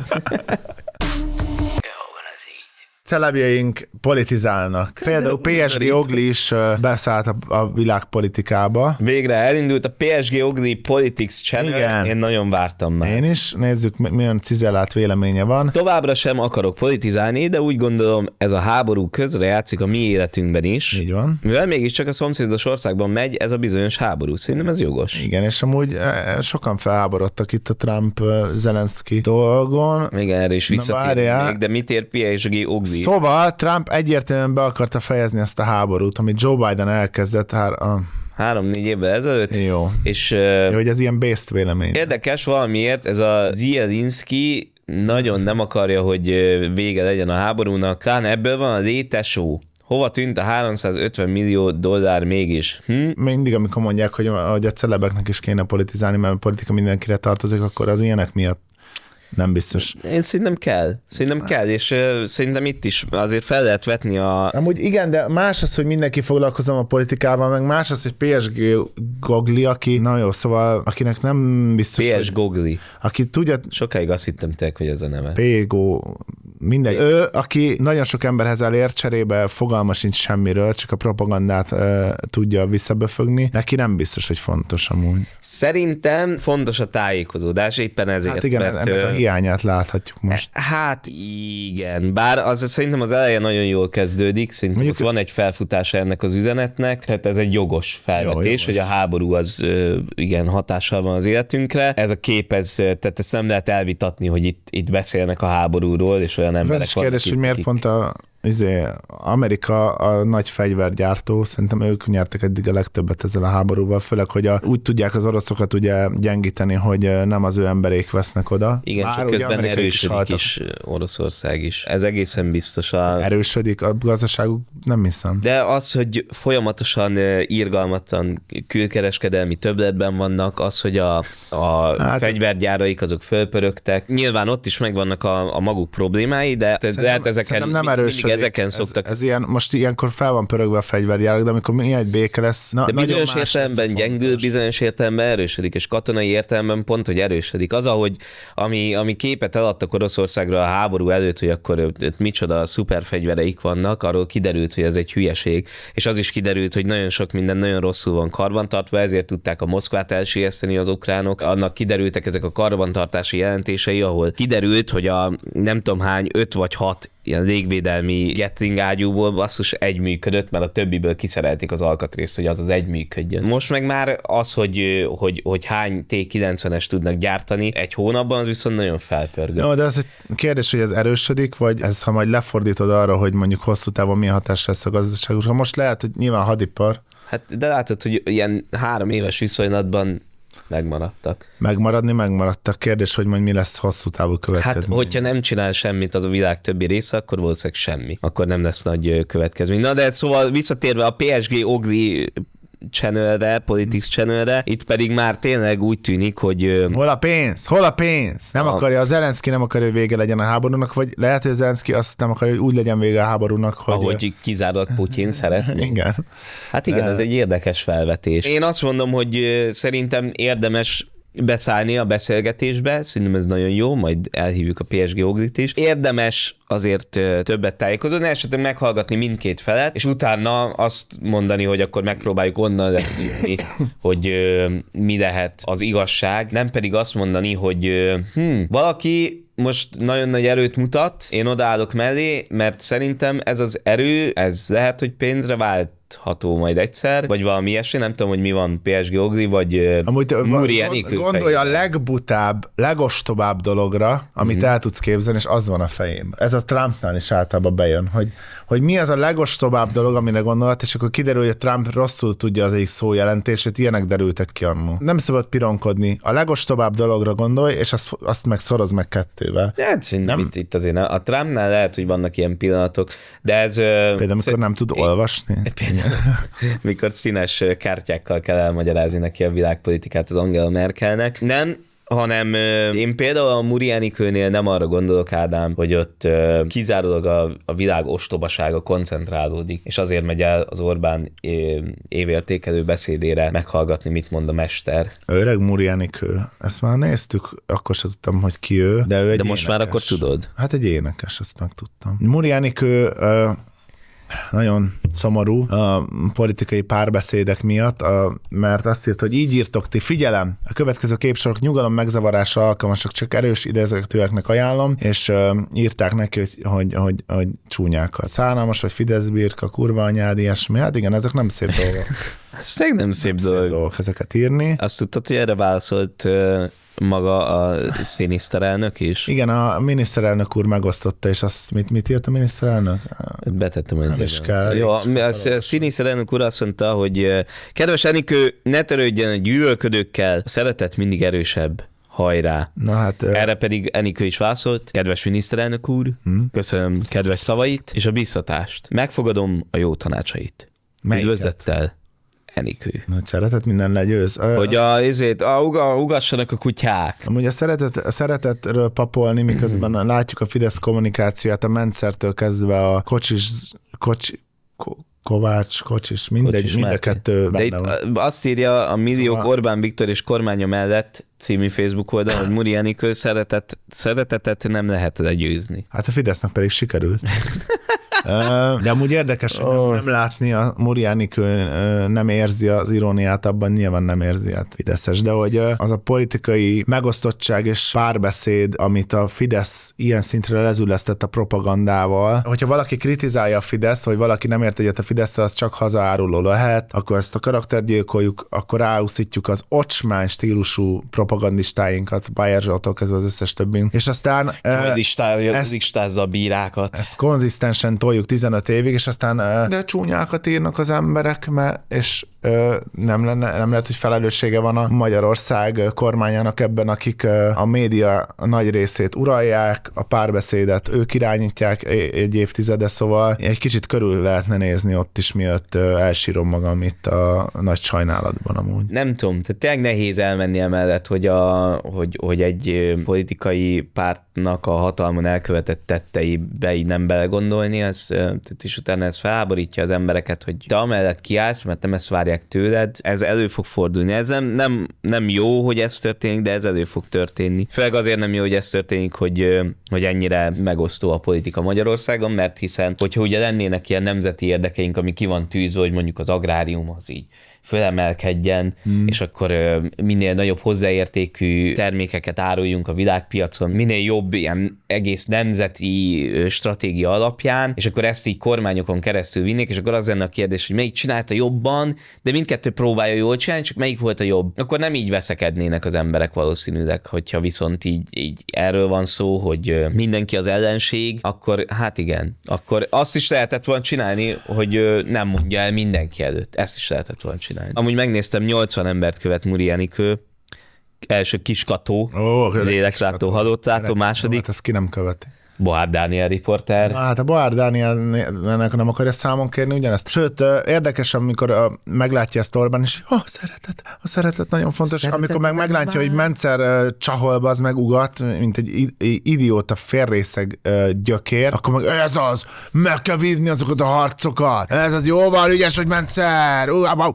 Celebjeink politizálnak. Például pé es gé Ogli is beszállt a, a világpolitikába. Végre elindult a pé es gé Ogli Politics Channel. Igen. Én nagyon vártam már. Én is. Nézzük, milyen cizellált véleménye van. Továbbra sem akarok politizálni, de úgy gondolom, ez a háború közre játszik a mi életünkben is. Így van. Mivel mégiscsak a szomszédos országban megy ez a bizonyos háború. Szerintem ez jogos. Igen, és amúgy sokan felháborodtak itt a Trump-Zelenszky dolgon. Igen, erre is visszatérnék, de mit ér pé es gé Ogli? Szóval Trump egyértelműen be akarta fejezni ezt a háborút, amit Joe Biden elkezdett. Hár, a... Három-négy évvel ezelőtt. Jó. És, Jó, hogy ez ilyen based vélemény. Érdekes valamiért, ez a Zelensky nagyon nem akarja, hogy vége legyen a háborúnak. Talán ebből van a létesó. Hova tűnt a háromszázötven millió dollár mégis? Hm? Mindig, amikor mondják, hogy, hogy a celebeknek is kéne politizálni, mert a politika mindenkire tartozik, akkor az ilyenek miatt nem biztos. Én szerintem kell. Szerintem kell, és uh, szerintem itt is azért fel lehet vetni a... Amúgy igen, de más az, hogy mindenki foglalkozom a politikával, meg más az, hogy pé es gé Gogli, aki, na jó, szóval akinek nem biztos, pé es Gogli. Aki tudja... Sokáig azt hittem tényleg, hogy ez a neve. Pégó, mindegy. Ő, aki nagyon sok emberhez elér, cserébe fogalma sincs semmiről, csak a propagandát uh, tudja visszaböfögni. Neki nem biztos, hogy fontos amúgy. Szerintem fontos a tájékozódás, éppen ezért. Hát igen, mert, ennek a hiányát láthatjuk most. Hát igen, bár az szerintem az eleje nagyon jól kezdődik, szerintem mondjuk, ott van egy felfutása ennek az üzenetnek, tehát ez egy jogos felvetés, jó, jogos. Hogy a háború az igen hatással van az életünkre. Ez a kép, ez, tehát ezt nem lehet elvitatni, hogy itt, itt beszélnek a háborúról, és olyan emberek vannak. Ez is kérdés, hogy miért pont a izé, Amerika a nagy fegyvergyártó, szerintem ők nyertek eddig a legtöbbet ezzel a háborúval, főleg, hogy a, úgy tudják az oroszokat ugye gyengíteni, hogy nem az ő emberék vesznek oda. Igen, Bár csak közben erősödik is, is Oroszország is. Ez egészen biztos. A... Erősödik, a gazdaságuk nem hiszem. De az, hogy folyamatosan irgalmatlan külkereskedelmi többletben vannak, az, hogy a, a hát, fegyvergyáraik azok fölpörögtek. Nyilván ott is megvannak a, a maguk problémái, de lehet ezeken nem erősödik. ezeken szoktak. Ez, ez ilyen, most ilyenkor fel van pörögve a fegyvergyárak, de amikor milyen egy béke lesz. Na, de bizonyos értelemben gyengül, bizonyos értelemben erősödik, és katonai értelemben pont, hogy erősödik. Az, ahogy ami, ami képet eladtak Oroszországra a háború előtt, hogy akkor micsoda szuperfegyvereik vannak, arról kiderült, hogy ez egy hülyeség, és az is kiderült, hogy nagyon sok minden nagyon rosszul van karbantartva, ezért tudták a Moszkvát elsieszteni az ukránok. Annak kiderültek ezek a karbantartási jelentései, ahol kiderült, hogy a nem tudom hány, öt vagy hat ilyen légvédelmi Gatling ágyúból basszus egy működött, mert a többiből kiszerelték az alkatrészt, hogy az az egy működjön. Most meg már az, hogy, hogy, hogy hány té kilencvenes tudnak gyártani egy hónapban, az viszont nagyon felpörgő. Jó, de ez egy kérdés, hogy ez erősödik, vagy ez, ha majd lefordítod arra, hogy mondjuk hosszú távon milyen hatás lesz a gazdaságukra. Most lehet, hogy nyilván hadipar. Hát de látod, hogy ilyen három éves viszonylatban megmaradtak. Megmaradni megmaradtak. Kérdés, hogy majd mi lesz hosszú távú következmény. Hát, hogyha nem csinál semmit az a világ többi része, akkor valószínűleg semmi. Akkor nem lesz nagy következmény. Na de szóval visszatérve a pé es gé Ogli channelre, Politics channelre, itt pedig már tényleg úgy tűnik, hogy... Hol a pénz? Hol a pénz? Nem a... akarja, az Zelenszky nem akarja, hogy vége legyen a háborúnak, vagy lehet, hogy az Zelenszky azt nem akarja, hogy úgy legyen vége a háborúnak, hogy... Ahogy kizárólag Putyin szeretné. Igen. Hát igen, ez egy érdekes felvetés. Én azt mondom, hogy szerintem érdemes beszállni a beszélgetésbe, szerintem ez nagyon jó, majd elhívjuk a pé es gé Oglit is. Érdemes azért többet tájékozódni, esetleg meghallgatni mindkét felet, és utána azt mondani, hogy akkor megpróbáljuk onnan leszűrni, hogy mi lehet az igazság, nem pedig azt mondani, hogy hm, valaki most nagyon nagy erőt mutat, én odaállok mellé, mert szerintem ez az erő, ez lehet, hogy pénzre váltható majd egyszer, vagy valami ilyesmi, nem tudom, hogy mi van pé es gé Ogli, vagy Muri Enikő. Gondolj a legbutább, legostobább dologra, amit mm-hmm. el tudsz képzelni, és az van a fejében. Ez a Trumpnál is általában bejön, hogy, hogy mi az a legostobább dolog, amire gondolt, és akkor kiderül, hogy a Trump rosszul tudja az egyik szó jelentését, ilyenek derültek ki annó. Nem szabad pironkodni. A legostobább dologra gondolj, és azt, azt meg szoroz meg kettővel. Hát szerintem itt, itt azért a Trumpnál lehet, hogy vannak ilyen pillanatok, de ez... Például, amikor szer... nem tud olvasni. Például, mikor színes kártyákkal kell elmagyarázni neki a világpolitikát az Angela Merkelnek. Nem, hanem én például a Muri Enikőnél nem arra gondolok, Ádám, hogy ott kizárólag a, a világ ostobasága koncentrálódik, és azért megy el az Orbán évértékelő beszédére meghallgatni, mit mond a mester. Öreg Muri Enikő, ezt már néztük, akkor sem tudtam, hogy ki ő, de ő egy De most énekes. Már akkor tudod? Hát egy énekes, azt megtudtam. Muri Enikő uh, nagyon szomorú a politikai párbeszédek miatt, a, mert azt írt, hogy így írtok ti, figyelem, a következő képsorok nyugalom megzavarása alkalmasak, csak erős idézetűeknek ajánlom, és uh, írták neki, hogy, hogy, hogy, hogy csúnyákat. Szánalmas vagy Fideszbirka, kurva anyád, ilyesmi. Hát igen, ezek nem szép dolgok. Ez nem szép, nem dolog. szép dolgok ezeket írni. Azt tudtad, hogy erre válaszolt uh, maga a miniszterelnök is? Igen, a miniszterelnök úr megosztotta, és azt mit, mit írt a miniszterelnök? Betettem az is kell. Jó, a miniszterelnök úr azt mondta, hogy kedves Enikő, ne törődjön a gyűlölködőkkel, a szeretet mindig erősebb. Hajrá. Na hát, Erre pedig Enikő is válaszolt. Kedves miniszterelnök úr, hmm. köszönöm kedves szavait és a biztatást. Megfogadom a jó tanácsait. Üdvözlettel, Enikő. Hogy szeretet minden legyőz. Hogy a, ezért, a, uga, ugassanak a kutyák. Amúgy a, szeretet, a szeretetről papolni, miközben látjuk a Fidesz kommunikációját, a Mentszertől kezdve a kocsis, kocsi, ko, Kovács, Kocsis, mindegy, Kocsis mind a kettő benne de van. Itt azt írja a Milliók szóval... Orbán Viktor és kormánya mellett című Facebook oldalon, hogy Muri Enikő szeretet, szeretetet nem lehet legyőzni. Hát a Fidesznek pedig sikerült. De amúgy érdekes, hogy nem, nem látni, a Muri Enikő nem érzi az iróniát, abban nyilván nem érzi, hát fideszes, de hogy az a politikai megosztottság és párbeszéd, amit a Fidesz ilyen szintre lezülesztett a propagandával, hogyha valaki kritizálja a Fidesz, vagy valaki nem ért egyet a Fidesz, az csak hazaáruló lehet, akkor ezt a karaktergyilkoljuk, akkor ráúszítjuk az ocsmány stílusú propagandistáinkat, Bayer Zsoltól kezdve az összes többünk, és aztán ezt, listázza a bírákat. Ezt konzisztensen toljuk tizenöt évig, és aztán de csúnyákat írnak az emberek, mert és nem, lenne, nem lehet, hogy felelőssége van a Magyarország kormányának ebben, akik a média nagy részét uralják, a párbeszédet ők irányítják egy évtizede, szóval egy kicsit körül lehetne nézni ott is, miatt elsírom magam itt a nagy sajnálatban amúgy. Nem tudom, tehát tényleg nehéz elmenni emellett, hogy, a, hogy, hogy egy politikai pártnak a hatalmon elkövetett tetteibe így nem belegondolni, ez mész, és utána ez felháborítja az embereket, hogy te amellett kiállsz, mert nem ezt várják tőled, ez elő fog fordulni. Ez nem, nem, nem jó, hogy ez történik, de ez elő fog történni. Főleg azért nem jó, hogy ez történik, hogy, hogy ennyire megosztó a politika Magyarországon, mert hiszen, hogyha ugye lennének ilyen nemzeti érdekeink, ami ki van tűzve, hogy mondjuk az agrárium az így fölemelkedjen, hmm. és akkor minél nagyobb hozzáértékű termékeket áruljunk a világpiacon, minél jobb ilyen egész nemzeti stratégia alapján, és akkor ezt így kormányokon keresztül vinnék, és akkor az lenne a kérdés, hogy melyik csinálta jobban, de mindkettő próbálja jól csinálni, csak melyik volt a jobb. Akkor nem így veszekednének az emberek valószínűleg, hogyha viszont így, így erről van szó, hogy mindenki az ellenség, akkor hát igen, akkor azt is lehetett volna csinálni, hogy nem mondja el mindenki előtt. Ezt is lehetett volna csinálni. Amúgy megnéztem, nyolcvan embert követ Muri Enikő, első Kiskató, oh, léleklátó, halottátó, második. Hát ezt ki nem követi. Boár Dániel riporter. Hát a Boár Dánielnek nem akarja számon kérni ugyanezt. Sőt, érdekes, amikor meglátja ezt Orbán, és oh, szeretet, a szeretet nagyon fontos. Szeretet amikor meg meglátja, hogy Mencer csaholba az meg ugat, mint egy idióta félrészeg gyökér, akkor meg ez az, meg kell vívni azokat a harcokat. Ez az jóval ügyes, hogy Mencer.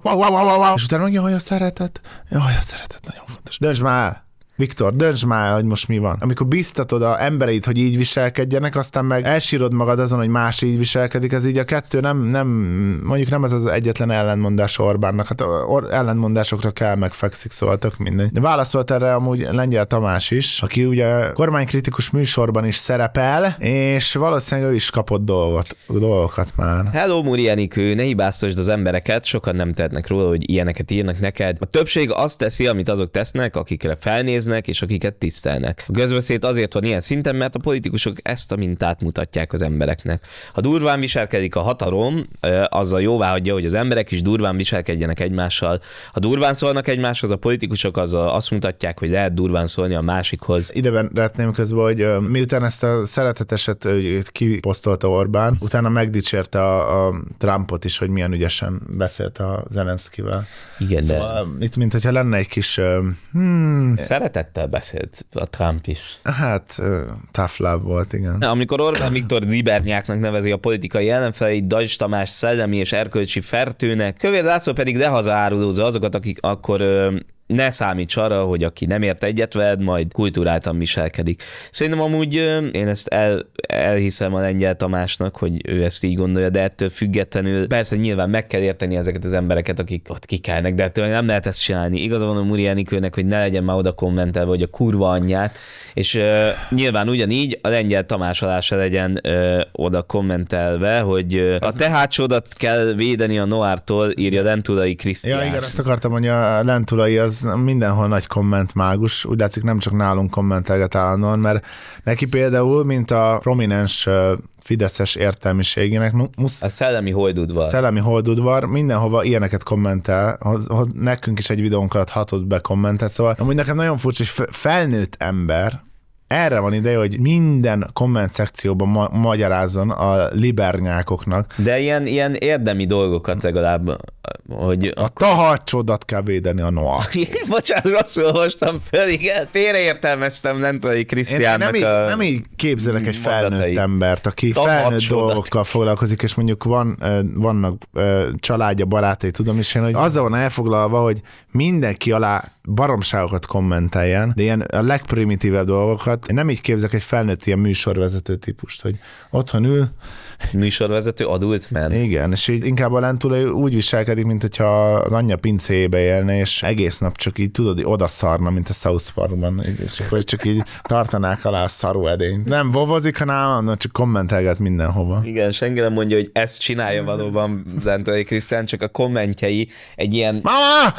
És utána meg jaj, a szeretet. Jaj, a szeretet nagyon fontos. Döntsd már! Viktor, döntsd már, hogy most mi van. Amikor biztatod a embereit, hogy így viselkedjenek, aztán meg elsírod magad azon, hogy más így viselkedik, ez így a kettő nem, nem mondjuk nem ez az egyetlen ellentmondás Orbánnak. Hát or- ellentmondásokra kell megfekszik, szóval tök mindegy. De válaszolt erre amúgy Lengyel Tamás is, aki ugye kormánykritikus műsorban is szerepel, és valószínűleg ő is kapott dolgot, dolgokat már. Hello, Muri Enikő, ne hibáztasd az embereket, sokan nem tehetnek róla, hogy ilyeneket írnak neked. A többség azt teszi, amit azok tesznek, akikre felnéznek, és akiket tisztelnek. A közbeszéd azért van ilyen szinten, mert a politikusok ezt a mintát mutatják az embereknek. Ha durván viselkedik a hatalom, azzal jóvá hagyja, hogy az emberek is durván viselkedjenek egymással. Ha durván szólnak egymáshoz, a politikusok azzal azt mutatják, hogy lehet durván szólni a másikhoz. Ideben rettném közben, hogy miután ezt a szereteteset kiposztolta Orbán, utána megdicsérte a, a Trumpot is, hogy milyen ügyesen beszélt a Zelenszkivel. Igen, szóval de... itt mint hogyha lenne egy kis... Hmm, Szeretettel beszélt a Trump is. Hát, tough love volt, igen. Amikor Orbán Viktor libernyáknak nevezi a politikai ellenfeleit, Dajcs Tamás szellemi és erkölcsi fertőnek, Kövér László pedig dehazaárulózza azokat, akik akkor... Ö, ne számíts arra, hogy aki nem ért egyet veled, majd kultúráltan viselkedik. Szerintem amúgy én ezt el, elhiszem a Lengyel Tamásnak, hogy ő ezt így gondolja, de ettől függetlenül persze nyilván meg kell érteni ezeket az embereket, akik ott kikelnek, de ettől nem lehet ezt csinálni. Igaza van a Muri Enikőnek, hogy ne legyen már oda kommentelve, hogy a kurva anyját, és uh, nyilván ugyanígy a Lengyel Tamás alá se legyen uh, oda kommentelve, hogy uh, a te hátsódat kell védeni a Noártól, írja Lentulai Krisztián. Ja, igen, azt akartam, hogy a Lentulai az mindenhol nagy kommentmágus, úgy látszik nem csak nálunk kommentelget állandóan, mert neki például, mint a prominens fideszes értelmiségének musz... A szellemi holdudvar. Szellemi holdudvar, mindenhova ilyeneket kommentel, hoz, hoz, nekünk is egy videónk alatt hatott be kommentet, szóval amúgy nekem nagyon furcsa, hogy felnőtt ember, erre van ideje, hogy minden komment szekcióban ma- magyarázzon a libernyákoknak. De ilyen, ilyen érdemi dolgokat legalább, hogy... A akkor... tahácsodat kell védeni a Noah. Bocsánat, rosszul olvastam föl, igen, félreértelmeztem Lentulai Krisztiánnak nem, a... nem így képzelek egy felnőtt embert, aki felnőtt dolgokkal foglalkozik, és mondjuk van, vannak családja, barátai, tudom is én, hogy azzal van elfoglalva, hogy mindenki alá baromságokat kommenteljen, de ilyen a legprimitívebb dolgokat. Én nem így képzelek egy felnőtt ilyen műsorvezető típust, hogy otthon ül. Műsorvezető adult man. Igen, és így inkább a Lentulai úgy viselkedik, mint hogyha az anyja pincéjébe élne, és egész nap csak így tudod, oda szarna, mint a South Parkban, és akkor csak így tartanák alá a szarú edényt. Nem vovozik, hanem csak kommentelget mindenhova. Igen, senki nem mondja, hogy ezt csinálja valóban Lentulai Krisztián, csak a kommentjei egy ilyen... Mama!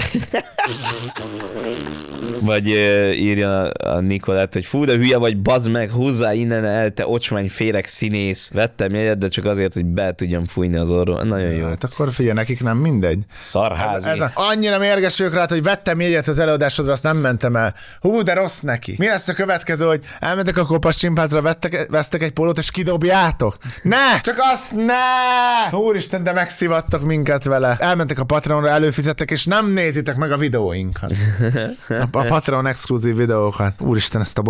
Vagy uh, írja a Nikolett, hogy fú, de hülye vagy, bazd meg, húzzá innen el, te ocsmány féreg színész. Vettem jegyet, de csak azért, hogy be tudjam fújni az orról. Nagyon jó. Hát akkor figyelj, nekik nem mindegy. Szarházi. Ez, ez a, annyira mérges vagyok rá, hogy vettem jegyet az előadásodra, azt nem mentem el. Hú, de rossz neki. Mi lesz a következő, hogy elmentek a kopas csimpáncra, vettek, vesztek egy pólót, és kidobjátok? Ne! Csak azt ne! Úristen, de megszivattok minket vele. Elmentek a Patreonra, előfizettek, és nem nézitek meg a videóinkat. A, a Patreon exkluzív videókat. Úristen, ezt a bosszút, én nem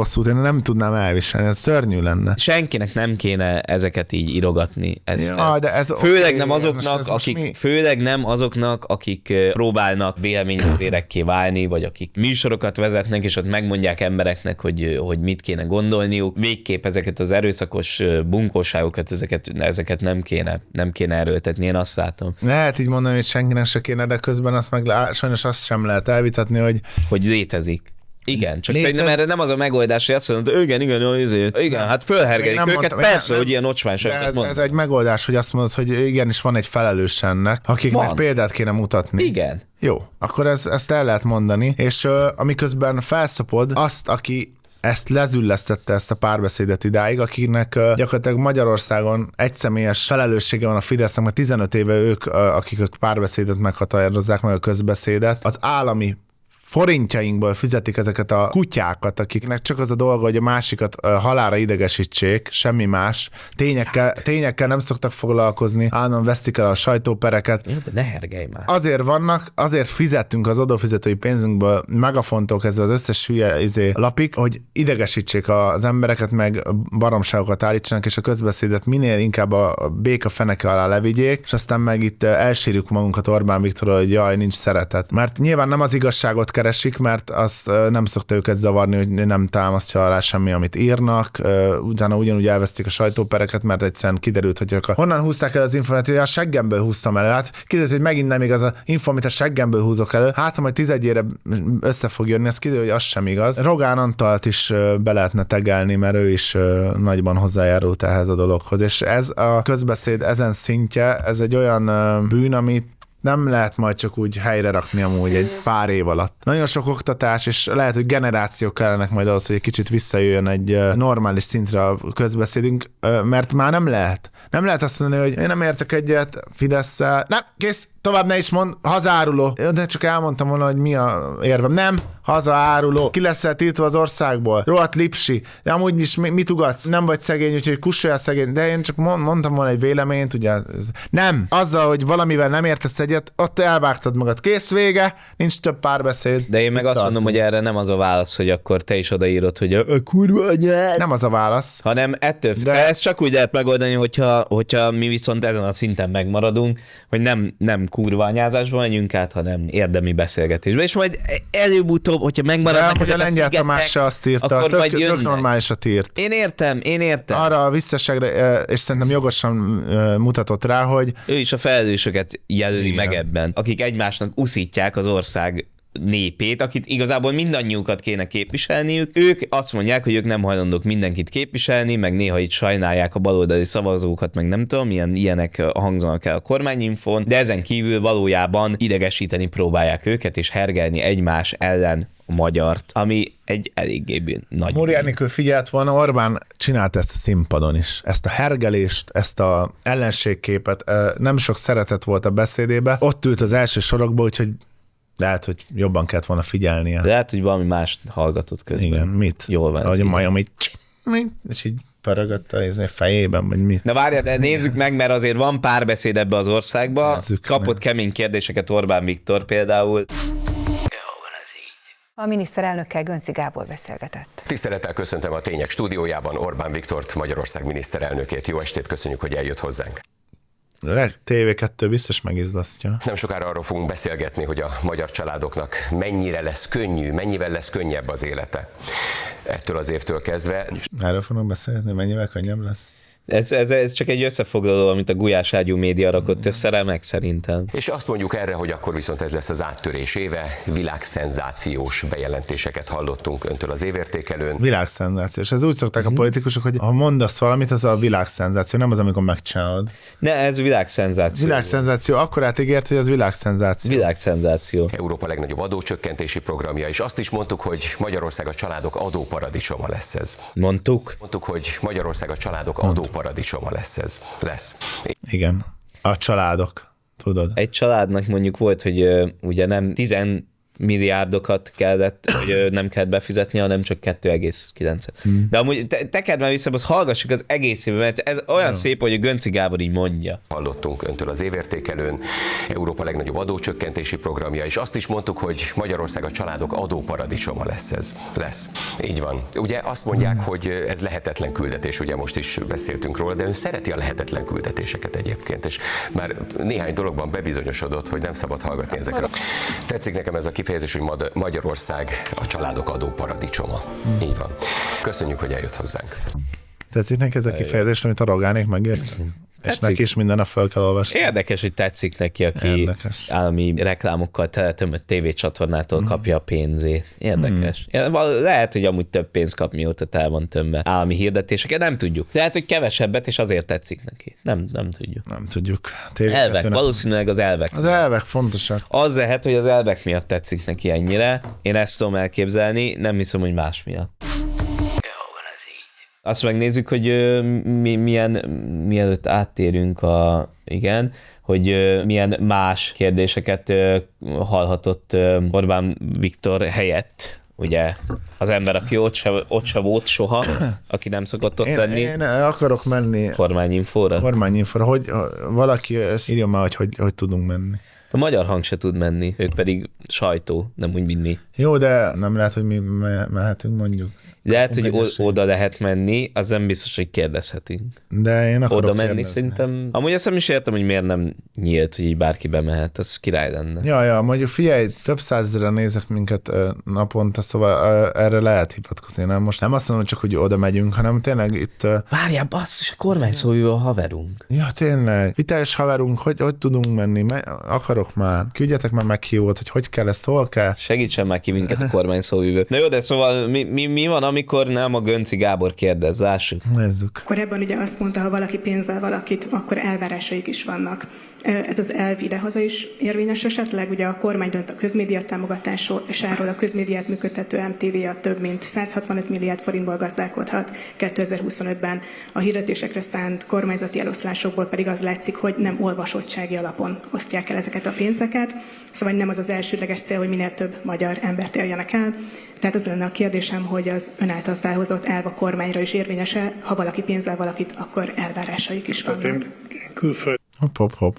nem tudnám elviselni, ez szörnyű lenne. Senkinek nem kéne ezeket így írogatni. Ez, ja, ez. De ez főleg, okay, nem azoknak, akik, főleg nem azoknak, akik próbálnak véleményvezérekké válni, vagy akik műsorokat vezetnek, és ott megmondják embereknek, hogy, hogy mit kéne gondolniuk. Végképp ezeket az erőszakos bunkóságokat, ezeket, ezeket nem kéne, nem kéne erőltetni, én azt látom. Lehet így mondani, hogy senkinek se kéne, de közben azt meg sajnos azt sem lehet elvitatni, hogy... Hogy létezik. Igen, csak Létez... szerintem erre nem az a megoldás, hogy azt mondod, hogy igen, igen, igen, igen, hát fölhergelik őket, mondtam, persze, nem, hogy ilyen ocsmányságokat ez, ez egy megoldás, hogy azt mondod, hogy igenis van egy felelős ennek, akiknek van. Példát kéne mutatni. Igen. Jó, akkor ez, ezt el lehet mondani, és uh, amiközben felszopod azt, aki ezt lezüllesztette, ezt a párbeszédet idáig, akiknek uh, gyakorlatilag Magyarországon egyszemélyes felelőssége van a Fidesznek, mert tizenöt éve ők, uh, akik a párbeszédet meghatározzák, meg a közbeszédet, az állami forintjainkból fizetik ezeket a kutyákat, akiknek csak az a dolga, hogy a másikat halálra idegesítsék, semmi más. Tényekkel, tényekkel nem szoktak foglalkozni, állandóan vesztik el a sajtópereket. Ja, de ne hergelj már. Azért vannak, azért fizettünk az adófizetői pénzünkből Megafontól kezdve az összes hülye izé lapig, hogy idegesítsék az embereket, meg baromságokat állítsanak, és a közbeszédet minél inkább a béka feneke alá levigyék, és aztán meg itt elsírjuk magunkat Orbán Viktorral, hogy jaj, nincs szeretet. Mert nyilván nem az igazságot keresik, mert azt nem szokta őket zavarni, hogy nem támasztja alá semmi, amit írnak. Utána ugyanúgy elvesztik a sajtópereket, mert egyszerűen kiderült, hogy akkor honnan húzták el az infót, hogy a seggemből húztam elő. Hát kiderült, hogy megint nem igaz az info, amit a seggemből húzok elő. Hát, ha majd tizedjére össze fog jönni, ez kiderül, hogy az sem igaz. Rogán Antalt is be lehetne tegelni, mert ő is nagyban hozzájárult ehhez a dologhoz. És ez a közbeszéd ezen szintje, ez egy olyan bűn, amit nem lehet majd csak úgy helyre rakni amúgy egy pár év alatt. Nagyon sok oktatás, és lehet, hogy generációk kellenek majd ahhoz, hogy egy kicsit visszajöjjön egy normális szintre a közbeszédünk, mert már nem lehet. Nem lehet azt mondani, hogy én nem értek egyet Fidesszel. Nem, kész, tovább ne is mond, hazáruló. De csak elmondtam volna, hogy mi a érvem. Nem, hazaáruló. Ki leszel tiltva az országból? Rohadt lipsi. De amúgy is mit ugatsz? Nem vagy szegény, úgyhogy kussolja szegény. De én csak mondtam volna egy véleményt, ugye. Nem. Azzal, hogy valamivel nem értesz egyet, ott elvágtad magad. Kész, vége, nincs több párbeszéd. De én meg azt mondom, hogy erre nem az a válasz, hogy akkor te is odaírod, hogy a, a kurva anyád. Nem az a válasz. Hanem ettől. De ezt csak úgy lehet megoldani, hogyha, hogyha mi viszont ezen a szinten megmaradunk, hogy nem, nem kurva anyázásba menjünk át, hanem érdemi beszélgetésbe. És majd előbb-utóbb, hogyha megmaradnak ezek a Lengyel Tamás se azt írta, akkor tök, tök normálisat írt. Én értem, én értem. Arra a visszaságra, és szerintem jogosan mutatott rá, hogy... Ő is a felelősöket jelöli igen. meg ebben, akik egymásnak uszítják az ország népét, akit igazából mindannyiukat kéne képviselniük. Ők azt mondják, hogy ők nem hajlandók mindenkit képviselni, meg néha itt sajnálják a baloldali szavazókat, meg nem tudom, milyen ilyenek hangzanak el a kormányinfon, de ezen kívül valójában idegesíteni próbálják őket, és hergelni egymás ellen a magyart, ami egy eléggé nagy... Móri Ernő figyelt volna, Orbán csinált ezt a színpadon is. Ezt a hergelést, ezt a ellenségképet, nem sok szeretet volt a beszédébe. Ott ült az első sorokba, úgyhogy lehet, hogy jobban kellett volna figyelnie. Lehet, hogy valami más hallgatott közben. Igen, mit? Jól van. Ahogy a majom így, és így pörögött a fejében, vagy mi. Na várjál, de nézzük meg, mert azért van párbeszéd ebbe az országba. Nézzük, kapott ne. kemény kérdéseket Orbán Viktor például. A miniszterelnökkel Gönczi Gábor beszélgetett. Tisztelettel köszöntöm a Tények stúdiójában Orbán Viktort, Magyarország miniszterelnökét. Jó estét, köszönjük, hogy eljött hozzánk. té vé kettő biztos megizlasztja. Nem sokára arról fogunk beszélgetni, hogy a magyar családoknak mennyire lesz könnyű, mennyivel lesz könnyebb az élete ettől az évtől kezdve. Erről fogunk beszélgetni, mennyivel könnyebb lesz? Ez, ez, ez csak egy összefoglaló, amit a Gulyás ágyú média rakott össze, remek szerintem. És azt mondjuk erre, hogy akkor viszont ez lesz az áttörés éve, világszenzációs bejelentéseket hallottunk öntől az évértékelőn. Világszenzációs. Ez úgy szokták a politikusok, hogy ha mondasz valamit, az a világszenzáció, nem az, amikor megcsinálod. Ne, ez világszenzáció. Világszenzáció, akkor átígért, hogy ez világszenzáció. Világszenzáció. Európa legnagyobb adócsökkentési programja, és azt is mondtuk, hogy Magyarország a családok adóparadicsoma lesz ez. Mondtuk? Mondtuk, hogy Magyarország a családok adóparadicsoma paradicsoma lesz ez. Lesz. Igen. A családok, tudod. Egy családnak mondjuk volt, hogy uh, ugye nem tizen milliárdokat kellett, hogy nem kellett befizetni, hanem csak kettő egész kilenc. Hmm. De amúgy te, tekerd már vissza, az hallgassuk az egészében, mert ez olyan no. szép, hogy a Gönci Gábor így mondja. Hallottunk öntől az évértékelőn, Európa legnagyobb adócsökkentési programja, és azt is mondtuk, hogy Magyarország a családok adóparadicsoma lesz ez. Lesz. Így van. Ugye azt mondják, hmm. hogy ez lehetetlen küldetés, ugye most is beszéltünk róla, de ön szereti a lehetetlen küldetéseket egyébként, és már néhány dologban bebizonyosodott, hogy nem szabad hallgatni ezekre. Tetszik nekem ez a kifejezés, hogy Magyarország a családok adóparadicsoma. Hmm. Így van. Köszönjük, hogy eljött hozzánk. Tetszik neki ez a kifejezés, amit a Rogánék megért? És neki is minden a föl kell olvasni. Érdekes, hogy tetszik neki, aki Érdekes. állami reklámokkal teletömött tévécsatornától mm. kapja a pénzét. Érdekes. Mm. Lehet, hogy amúgy több pénzt kap, mióta tel van tömve állami hirdetéseket, nem tudjuk. Lehet, hogy kevesebbet, és azért tetszik neki. Nem, nem tudjuk. Nem tudjuk. Elvek, valószínűleg az elvek. Az elvek fontosak. Az lehet, hogy az elvek miatt tetszik neki ennyire. Én ezt tudom elképzelni, nem hiszem, hogy más miatt. Azt megnézzük, hogy mi, milyen, mielőtt áttérünk a, igen, hogy milyen más kérdéseket hallhatott Orbán Viktor helyett, ugye az ember, aki ott se, ott se volt soha, aki nem szokott ott én, lenni. Én akarok menni. Kormányinfóra? Kormányinfóra, hogy valaki ezt írja már, hogy, hogy hogy tudunk menni. A Magyar Hang se tud menni, ők pedig sajtó, nem úgy, mint mi. Jó, de nem lehet, hogy mi mehetünk mondjuk. Lehet, hogy o- oda lehet menni, az nem biztos, hogy kérdezhetünk. De én akarok oda menni kérdezni. Szerintem. Amúgy ezt nem is értem, hogy miért nem nyílt, hogy így bárki bemehet, az király lenne. Ja, ja, mondjuk figyelj, több százezre nézek minket naponta, szóval erre lehet hivatkozni, nem? Most nem azt mondom, csak, hogy oda megyünk, hanem tényleg itt... Várjál, basszus, a kormányszóvivő a haverunk. Ja, tényleg. Vitályos haverunk, hogy, hogy tudunk menni? Akarok már. Küldjetek már meghívót, hogy hogy kell ezt, hol kell. Segítsen már ki minket a kormányszóvivő. Na jó, de szóval mi, mi, mi van, amikor nem a Gönci Gábor kérdez, lássuk. Nézzük. Korábban ugye azt mondta, ha valaki pénzzel valakit, akkor elvárásaik is vannak. Ez az elv idehaza is érvényes esetleg. Ugye a kormány dönt a közmédia támogatásáról, a közmédiát működtető em té vé a több mint száz hatvanöt milliárd forintból gazdálkodhat kétezer-huszonötben. A hirdetésekre szánt kormányzati eloszlásokból pedig az látszik, hogy nem olvasottsági alapon osztják el ezeket a pénzeket. Szóval nem az az elsődleges cél, hogy minél több magyar embert érjenek el. Tehát az lenne a kérdésem, hogy az ön által felhozott elv a kormányra is érvényes-e, ha valaki pénzzel valakit, akkor elvárásaik is vannak. Hát én külföld Hopp, hopp, hopp.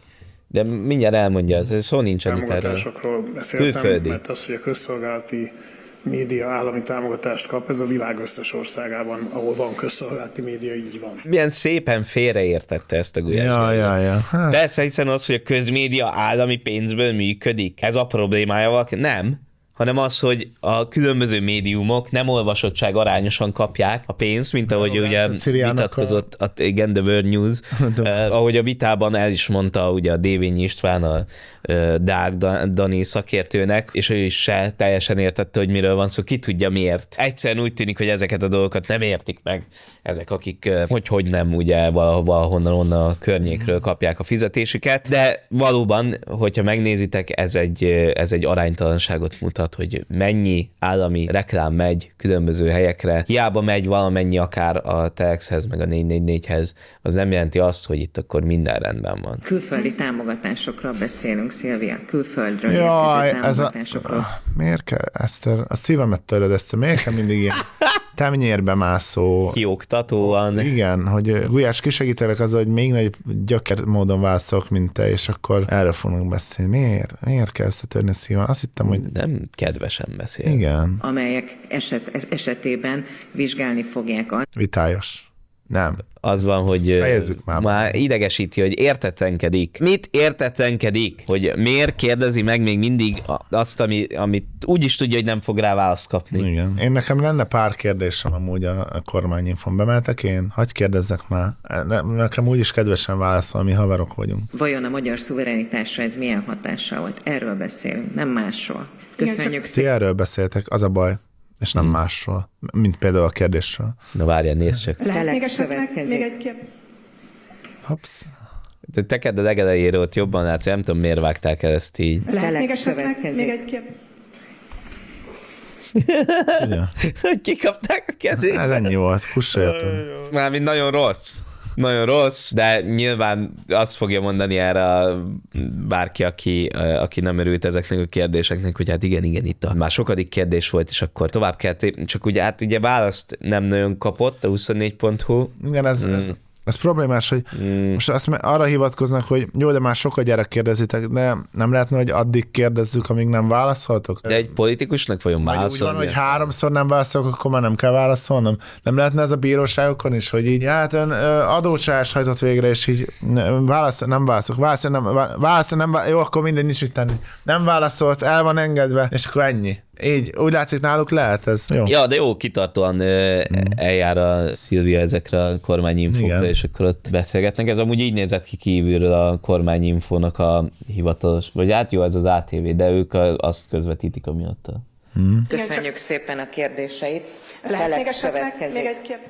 De mindjárt elmondja, ez szó nincsen itt erről. Támogatásokról beszéltem, Külföldi. Mert az, hogy a közszolgálati média állami támogatást kap, ez a világ összes országában, ahol van közszolgálati média, így van. Milyen szépen félreértette ezt a Gulyás. Ja, ja, ja. Hát. Persze, hiszen az, hogy a közmédia állami pénzből működik, ez a problémája valaki. Nem. hanem az, hogy a különböző médiumok nem olvasottság arányosan kapják a pénzt, mint ahogy no, ugye vitatkozott, a... A, igen, The World News, uh, ahogy a vitában el is mondta ugye a Dévényi István, a uh, Deák Dani szakértőnek, és ő is se teljesen értette, hogy miről van szó, ki tudja miért. Egyszerűen úgy tűnik, hogy ezeket a dolgokat nem értik meg ezek, akik uh, hogy, hogy nem ugye valahonnan onnan a környékről kapják a fizetésüket, de valóban, hogyha megnézitek, ez egy, ez egy aránytalanságot mutat, hogy mennyi állami reklám megy különböző helyekre. Hiába megy valamennyi akár a Telexhez, meg a négy négy négyhez, az nem jelenti azt, hogy itt akkor minden rendben van. Külföldi támogatásokról beszélünk, Szilvia. Külföldről Jaj, érkező ez támogatásokról. A, miért kell, Eszter? A szívemet töröd, Eszter. Miért kell mindig ilyen temnyérbe mászó... Kioktatóan. Igen, hogy Gulyás, kisegítelek az, hogy még nagy gyöker módon válaszolok, mint te, és akkor erről fogunk beszélni. Miért? Miért kell összetörni a szívem? Azt hittem, hogy... Nem kedvesen beszél. Igen. Amelyek eset, esetében vizsgálni fogják azt. Vitályos. Nem. Az van, hogy már. már idegesíti, hogy értetlenkedik. Mit értetlenkedik? Hogy miért kérdezi meg még mindig azt, ami, amit úgy is tudja, hogy nem fog rá választ kapni. Igen. Én nekem lenne pár kérdésem amúgy a, a kormányinfon. Bemeltek én? Hagy kérdezzek már. Nekem úgyis kedvesen válaszol, mi haverok vagyunk. Vajon a magyar szuverenitásra ez milyen hatással volt? Erről beszélünk, nem másról. Köszönjük szépen. Ti erről beszéltek, az a baj. És nem hmm. másról, mint például a kérdésről. Na várjál, nézd csak. Lehet még esetleg még egy kép. Hops. De teked a legelejéről ott jobban látsz, nem tudom, miért vágták el ezt így. Lehet még esetleg még egy kép. Hogy kikapták a kezét. Ez ennyi volt, kussoljatok. Mármint nagyon rossz. nagyon rossz, de nyilván azt fogja mondani erre bárki, aki, aki nem örült ezeknek a kérdéseknek, hogy hát igen, igen, itt a már sokadik kérdés volt, és akkor tovább kell tépni, csak ugye hát ugye választ nem nagyon kapott a huszonnégy pont hu. Igen, ez, mm. ez Ez problémás, hogy mm. most azt arra hivatkoznak, hogy jó, de már sokat gyerek kérdezitek, de nem lehetne, hogy addig kérdezzük, amíg nem válaszoltok? De egy politikusnak vajon válaszolni? Úgy van, hogy háromszor nem válaszolok, akkor már nem kell válaszolnom. Nem lehetne ez a bíróságokon is, hogy így, hát ön adócsalás hajtott végre, és így válaszol, nem válaszol, válaszol, nem, válaszol, nem válaszol, jó, akkor minden nincs mit tenni. Nem válaszolt, el van engedve, és akkor ennyi. Így, úgy látszik, náluk lehet ez. Jó. Ja, de jó, kitartóan ö, mm. eljár a Szilvia ezekre a kormányinfókra, és akkor ott beszélgetnek. Ez amúgy így nézett ki kívülről a kormányinfónak a hivatalos, vagy hát jó, ez az á té vé, de ők azt közvetítik, ami ott a... Mm. Köszönjük szépen a kérdéseit. Telex következik. Még egy kérdés.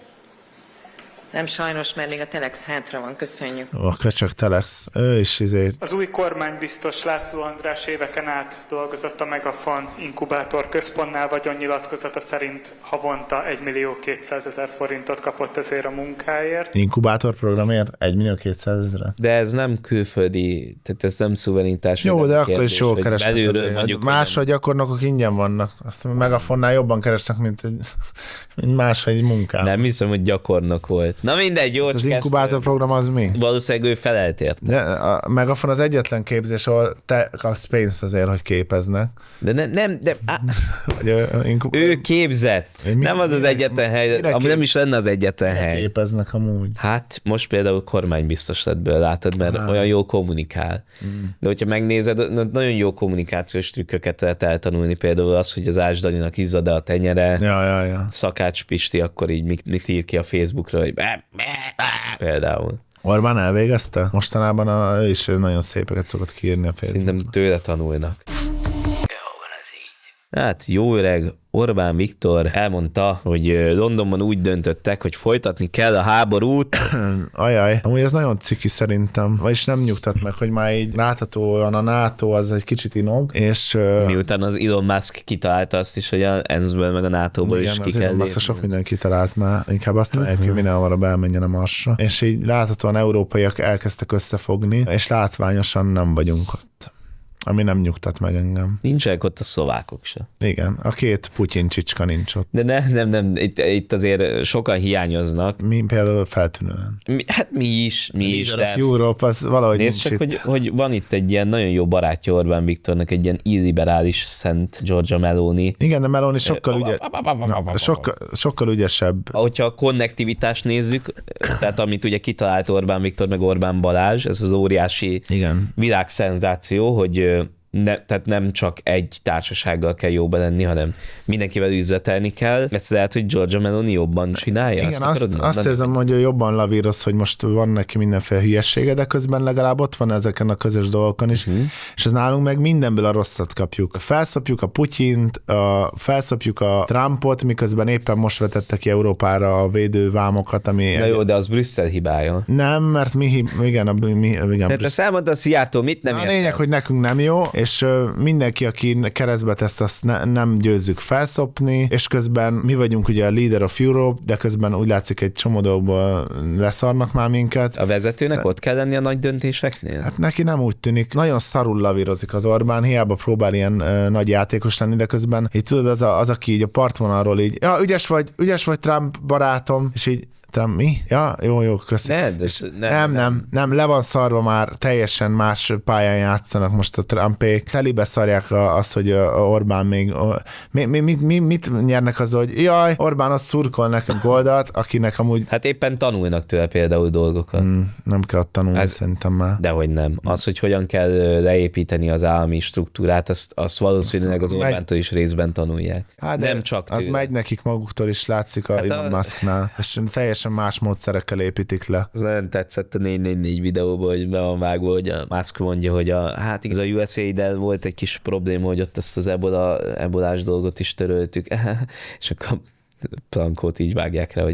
Nem sajnos, mert még a Telex hátra van, köszönjük. Akkor csak Telex, ő is izé. Az új kormánybiztos László András éveken át dolgozott a Megafon inkubátor központnál, vagyonnyilatkozata szerint havonta egymillió-kétszázezer forintot kapott ezért a munkáért. Inkubátor programért egymillió-kétszázezer? De ez nem külföldi, tehát ez nem szuverenitás. Jó, de akkor kérdés, is jól keresnek. Máshogy gyakornokok ingyen vannak. Azt a Megafonnál jobban keresnek, mint, egy, mint más egy munkám. Nem hiszem, hogy gyakornok volt. Na mindegy, jó. Az inkubátor program az mi? Valószínűleg ő felelt ért. De a Megafon az egyetlen képzés, ahol te kapsz pénzt azért, hogy képeznek. De ne, nem, de... Á, inkub... Ő képzett. Mi, nem az az egyetlen hely, ami kép... nem is lenne az egyetlen hely. Képeznek amúgy. Hát most például kormánybiztos lettből, látod, mert ah. olyan jól kommunikál. Mm. De hogyha megnézed, nagyon jó kommunikációs trükköket lehet eltanulni, például az, hogy az Ács Daninak izzad-e a tenyere, ja, ja, ja. Szakács Pisti akkor így mit, mit ír ki a Facebookra, hogy például. Orbán elvégezte? Mostanában a, ő is nagyon szépeket szokott kiírni a Facebookon. Szerintem tőle tanulnak. Hát jó öreg Orbán Viktor elmondta, hogy Londonban úgy döntöttek, hogy folytatni kell a háborút. Ajaj, amúgy ez nagyon ciki szerintem, vagyis nem nyugtat meg, hogy már így láthatóan a NATO az egy kicsit inog, és... Miután az Elon Musk kitalálta azt is, hogy a ENSZ-ből meg a nátóból is ki kell lépni. Sok minden kitalált már, inkább azt mondják, hogy minél hamarabb elmenjen a Marsra. És így láthatóan európaiak elkezdtek összefogni, és látványosan nem vagyunk ott. Ami nem nyugtat meg engem. Nincsenek ott a szlovákok se. Igen, a két Putyin csicska nincs ott. De nem, nem, nem, itt, itt azért sokan hiányoznak. Mi például feltűnően. Mi, hát mi is, mi is. De Europe, az valahogy nézd csak, hogy, hogy van itt egy ilyen nagyon jó barátja Orbán Viktornak, egy ilyen illiberális szent Giorgia Meloni. Igen, de Meloni sokkal, ügye... Na, sokkal, sokkal ügyesebb. Hogyha a konnektivitást nézzük, tehát amit ugye kitalált Orbán Viktor meg Orbán Balázs, ez az óriási igen. világszenzáció, hogy Ne, tehát nem csak egy társasággal kell jóba lenni, hanem mindenkivel üzletelni kell. Ezt lehet, hogy Giorgia Meloni jobban csinálja? Igen, azt, azt, azt érzem, hogy jobban lavíroz, hogy most van neki mindenféle hülyessége, de közben legalább ott van ezeken a közös dolgokon is, uh-huh. és ez nálunk meg mindenből a rosszat kapjuk. Felszopjuk a Putyint, a, felszopjuk a Trumpot, miközben éppen most vetette ki Európára a védővámokat, ami... Na jó, de az Brüsszel hibája. Nem, mert mi, igen, a, mi, igen. Tehát ezt elmondta a Szijjártó, mit nem A lényeg, hogy nekünk nem jó, és mindenki, aki keresztbe tesz, azt ne, nem győzzük felszopni, és közben mi vagyunk ugye a leader of Europe, de közben úgy látszik egy csomó dolgokból leszarnak már minket. A vezetőnek de... ott kell lenni a nagy döntéseknél? Hát neki nem úgy tűnik. Nagyon szarul lavírozik az Orbán, hiába próbál ilyen uh, nagy játékos lenni, de közben így tudod, az, a, az aki így a partvonalról így, ja, ügyes vagy, ügyes vagy Trump barátom, és így Trump, mi? Ja, jó, jó, köszönöm. Ne, nem, nem, nem, nem, le van szarva már, teljesen más pályán játszanak most a Trumpék. Telibe szarják az, hogy Orbán még... Mi, mi, mi, mi, mit nyernek az, hogy jaj, Orbán ott szurkol nekünk oldalt, akinek amúgy... Hát éppen tanulnak tőle például dolgokat. Hmm, nem kell ott tanulni, hát, szerintem már. Dehogy nem. Az, hogy hogyan kell leépíteni az állami struktúrát, azt, azt valószínűleg az Orbántól is részben tanulják. Hát nem csak az tőle. megy nekik maguktól is, látszik a hát Elon Musknál. És teljesen más módszerekkel építik le. Az nagyon tetszett a négy négy négy videóban, hogy be van vágva, hogy a Musk mondja, hogy a, hát igaz a u es á-del volt egy kis probléma, hogy ott ezt az ebola, ebolás dolgot is töröltük. És akkor plankót így vágják rá, hogy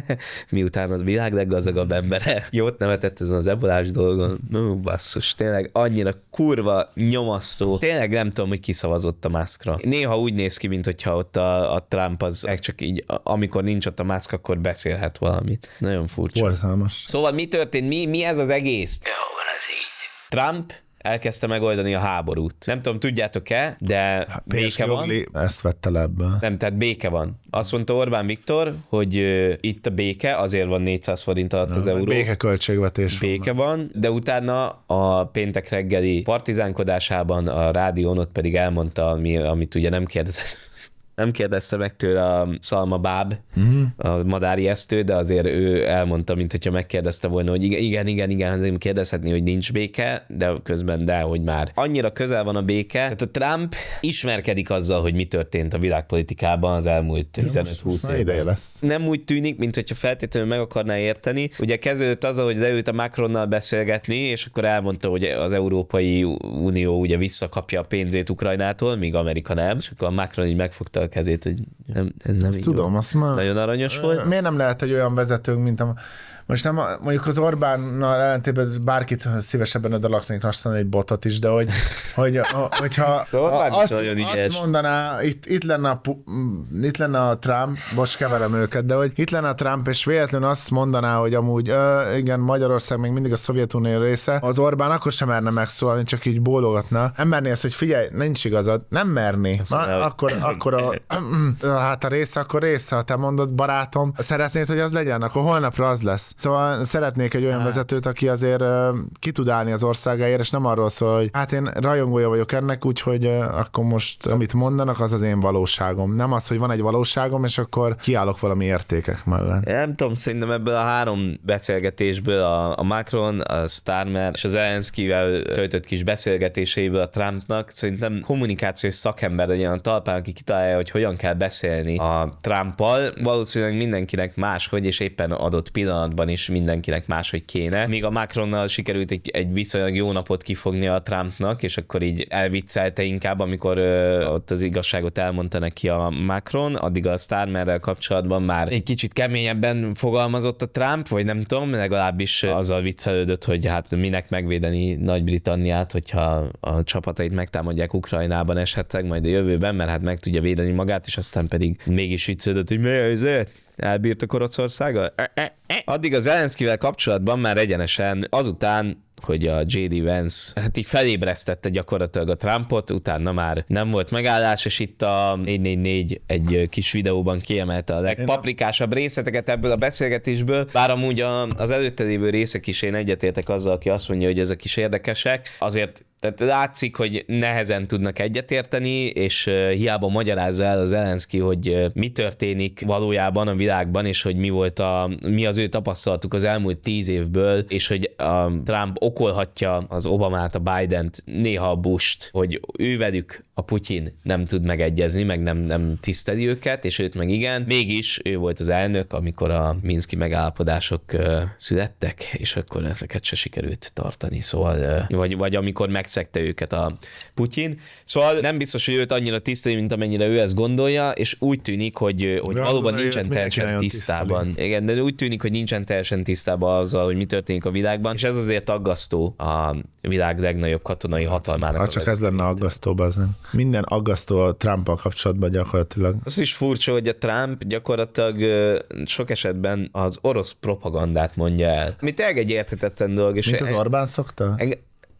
miután az világ leggazdagabb embere jót nevetett ezen az ebolás dolgon. No, basszus, tényleg annyira kurva nyomasztó. Tényleg nem tudom, hogy kiszavazott a Muskra. Néha úgy néz ki, mint hogyha ott a, a Trump az csak így, amikor nincs ott a Musk, akkor beszélhet valamit. Nagyon furcsa. Borzalmas. Szóval mi történt? Mi, mi ez az egész? Jó, van ez így. Trump elkezdte megoldani a háborút. Nem tudom, tudjátok-e, de béke van. Ezt vette le ebből. Nem, tehát béke van. Azt mondta Orbán Viktor, hogy uh, itt a béke, azért van négyszáz forint alatt az euró. Béke költségvetés. Béke van, van, de utána a péntek reggeli partizánkodásában a rádión ott pedig elmondta, ami, amit ugye nem kérdezett. Nem kérdezte meg tőle a Szalma Báb, uh-huh. a madári esztő, de azért ő elmondta, mint hogyha megkérdezte volna, hogy igen, igen, igen, igen kérdezhetni, hogy nincs béke, de közben de, hogy már annyira közel van a béke. Tehát a Trump ismerkedik azzal, hogy mi történt a világpolitikában az elmúlt tizenöt-húsz évben. Lesz. Nem úgy tűnik, mint hogyha feltétlenül meg akarná érteni. Ugye kezdődött azzal, hogy leült a Macronnal beszélgetni, és akkor elmondta, hogy az Európai Unió ugye visszakapja a pénzét Ukrajnától, míg Amerika nem, és akkor a Macron így megfogta a kezét, hogy nem, ez nem így tudom, azt már... Nagyon aranyos volt. Miért nem lehet egy olyan vezetőnk, mint a... Most nem, mondjuk az Orbánnal ellentétben bárkit szívesebben odalaknék rastani egy botot is, de hogy, hogy hogyha szóval azt, azt mondaná, itt, itt, lenne a, itt lenne a Trump, most keverem őket, de hogy itt lenne a Trump, és véletlenül azt mondaná, hogy amúgy ö, igen, Magyarország még mindig a Szovjetunió része, az Orbán akkor sem merne megszólalni, csak így bólogatna. Nem merné ezt, hogy figyelj, nincs igazad, nem merné. Ma, akkor, akkor a, hát a része, akkor része, ha te mondod, barátom, szeretnéd, hogy az legyen, akkor holnapra az lesz. Szóval szeretnék egy olyan hát. vezetőt, aki azért uh, ki tud állni az országáért, és nem arról szól, hogy hát én rajongója vagyok ennek, úgyhogy uh, akkor most amit mondanak, az az én valóságom. Nem az, hogy van egy valóságom, és akkor kiállok valami értékek mellett. Nem tudom, szerintem ebből a három beszélgetésből a, a Macron, a Starmer és az Zelenszkijvel töltött kis beszélgetéséből a Trumpnak szerintem kommunikációs szakember legyen a talpán, aki kitalálja, hogy hogyan kell beszélni a Trumpal. Valószínűleg mindenkinek máshogy, és éppen adott pillanatban is mindenkinek máshogy kéne. Míg a Macronnal sikerült egy, egy viszonylag jó napot kifogni a Trumpnak, és akkor így elviccelte inkább, amikor ö, ott az igazságot elmondta neki a Macron, addig a Starmerrel kapcsolatban már egy kicsit keményebben fogalmazott a Trump, vagy nem tudom, legalábbis azzal viccelődött, hogy hát minek megvédeni Nagy-Britanniát, hogyha a csapatait megtámadják Ukrajnában esetleg majd a jövőben, mert hát meg tudja védeni magát, és aztán pedig mégis viccelődött, hogy mi ez? Elbírt a Oroszországgal? Addig az Zelenszkijvel kapcsolatban már egyenesen azután, hogy a jé dé Vance hát így felébresztette gyakorlatilag a Trumpot, utána már nem volt megállás, és itt a négy négy négy egy kis videóban kiemelte a legpaprikásabb részleteket ebből a beszélgetésből, bár amúgy a, az előtte lévő részek is én egyetértek azzal, aki azt mondja, hogy ezek is érdekesek, azért tehát látszik, hogy nehezen tudnak egyetérteni, és hiába magyarázza el az Zelenszkij, hogy mi történik valójában a világban, és hogy mi volt a, mi az ő tapasztalatuk az elmúlt tíz évből, és hogy a Trump okolhatja az Obamát, a Bident, néha a Busht, hogy ő velük a Putyin nem tud megegyezni, meg nem, nem tiszteli őket, és őt meg igen. Mégis ő volt az elnök, amikor a minszki megállapodások uh, születtek, és akkor ezeket se sikerült tartani. Szóval, uh, vagy, vagy amikor megszegte őket a Putyin. Szóval nem biztos, hogy őt annyira tiszteli, mint amennyire ő ezt gondolja, és úgy tűnik, hogy, hogy valóban nincsen teljesen tisztában. Tiszteli. Igen, de úgy tűnik, hogy nincsen teljesen tisztában azzal, hogy mi történik a világban, és ez azért aggasztó a világ legnagyobb katonai hatalmának. Ha csak ez lenne aggasztó, az nem. Minden aggasztó a Trumpal kapcsolatban gyakorlatilag. Az is furcsa, hogy a Trump gyakorlatilag sok esetben az orosz propagandát mondja el. Ami tényleg egy érthetetlen dolog. És mint az Orbán szokta? Enge-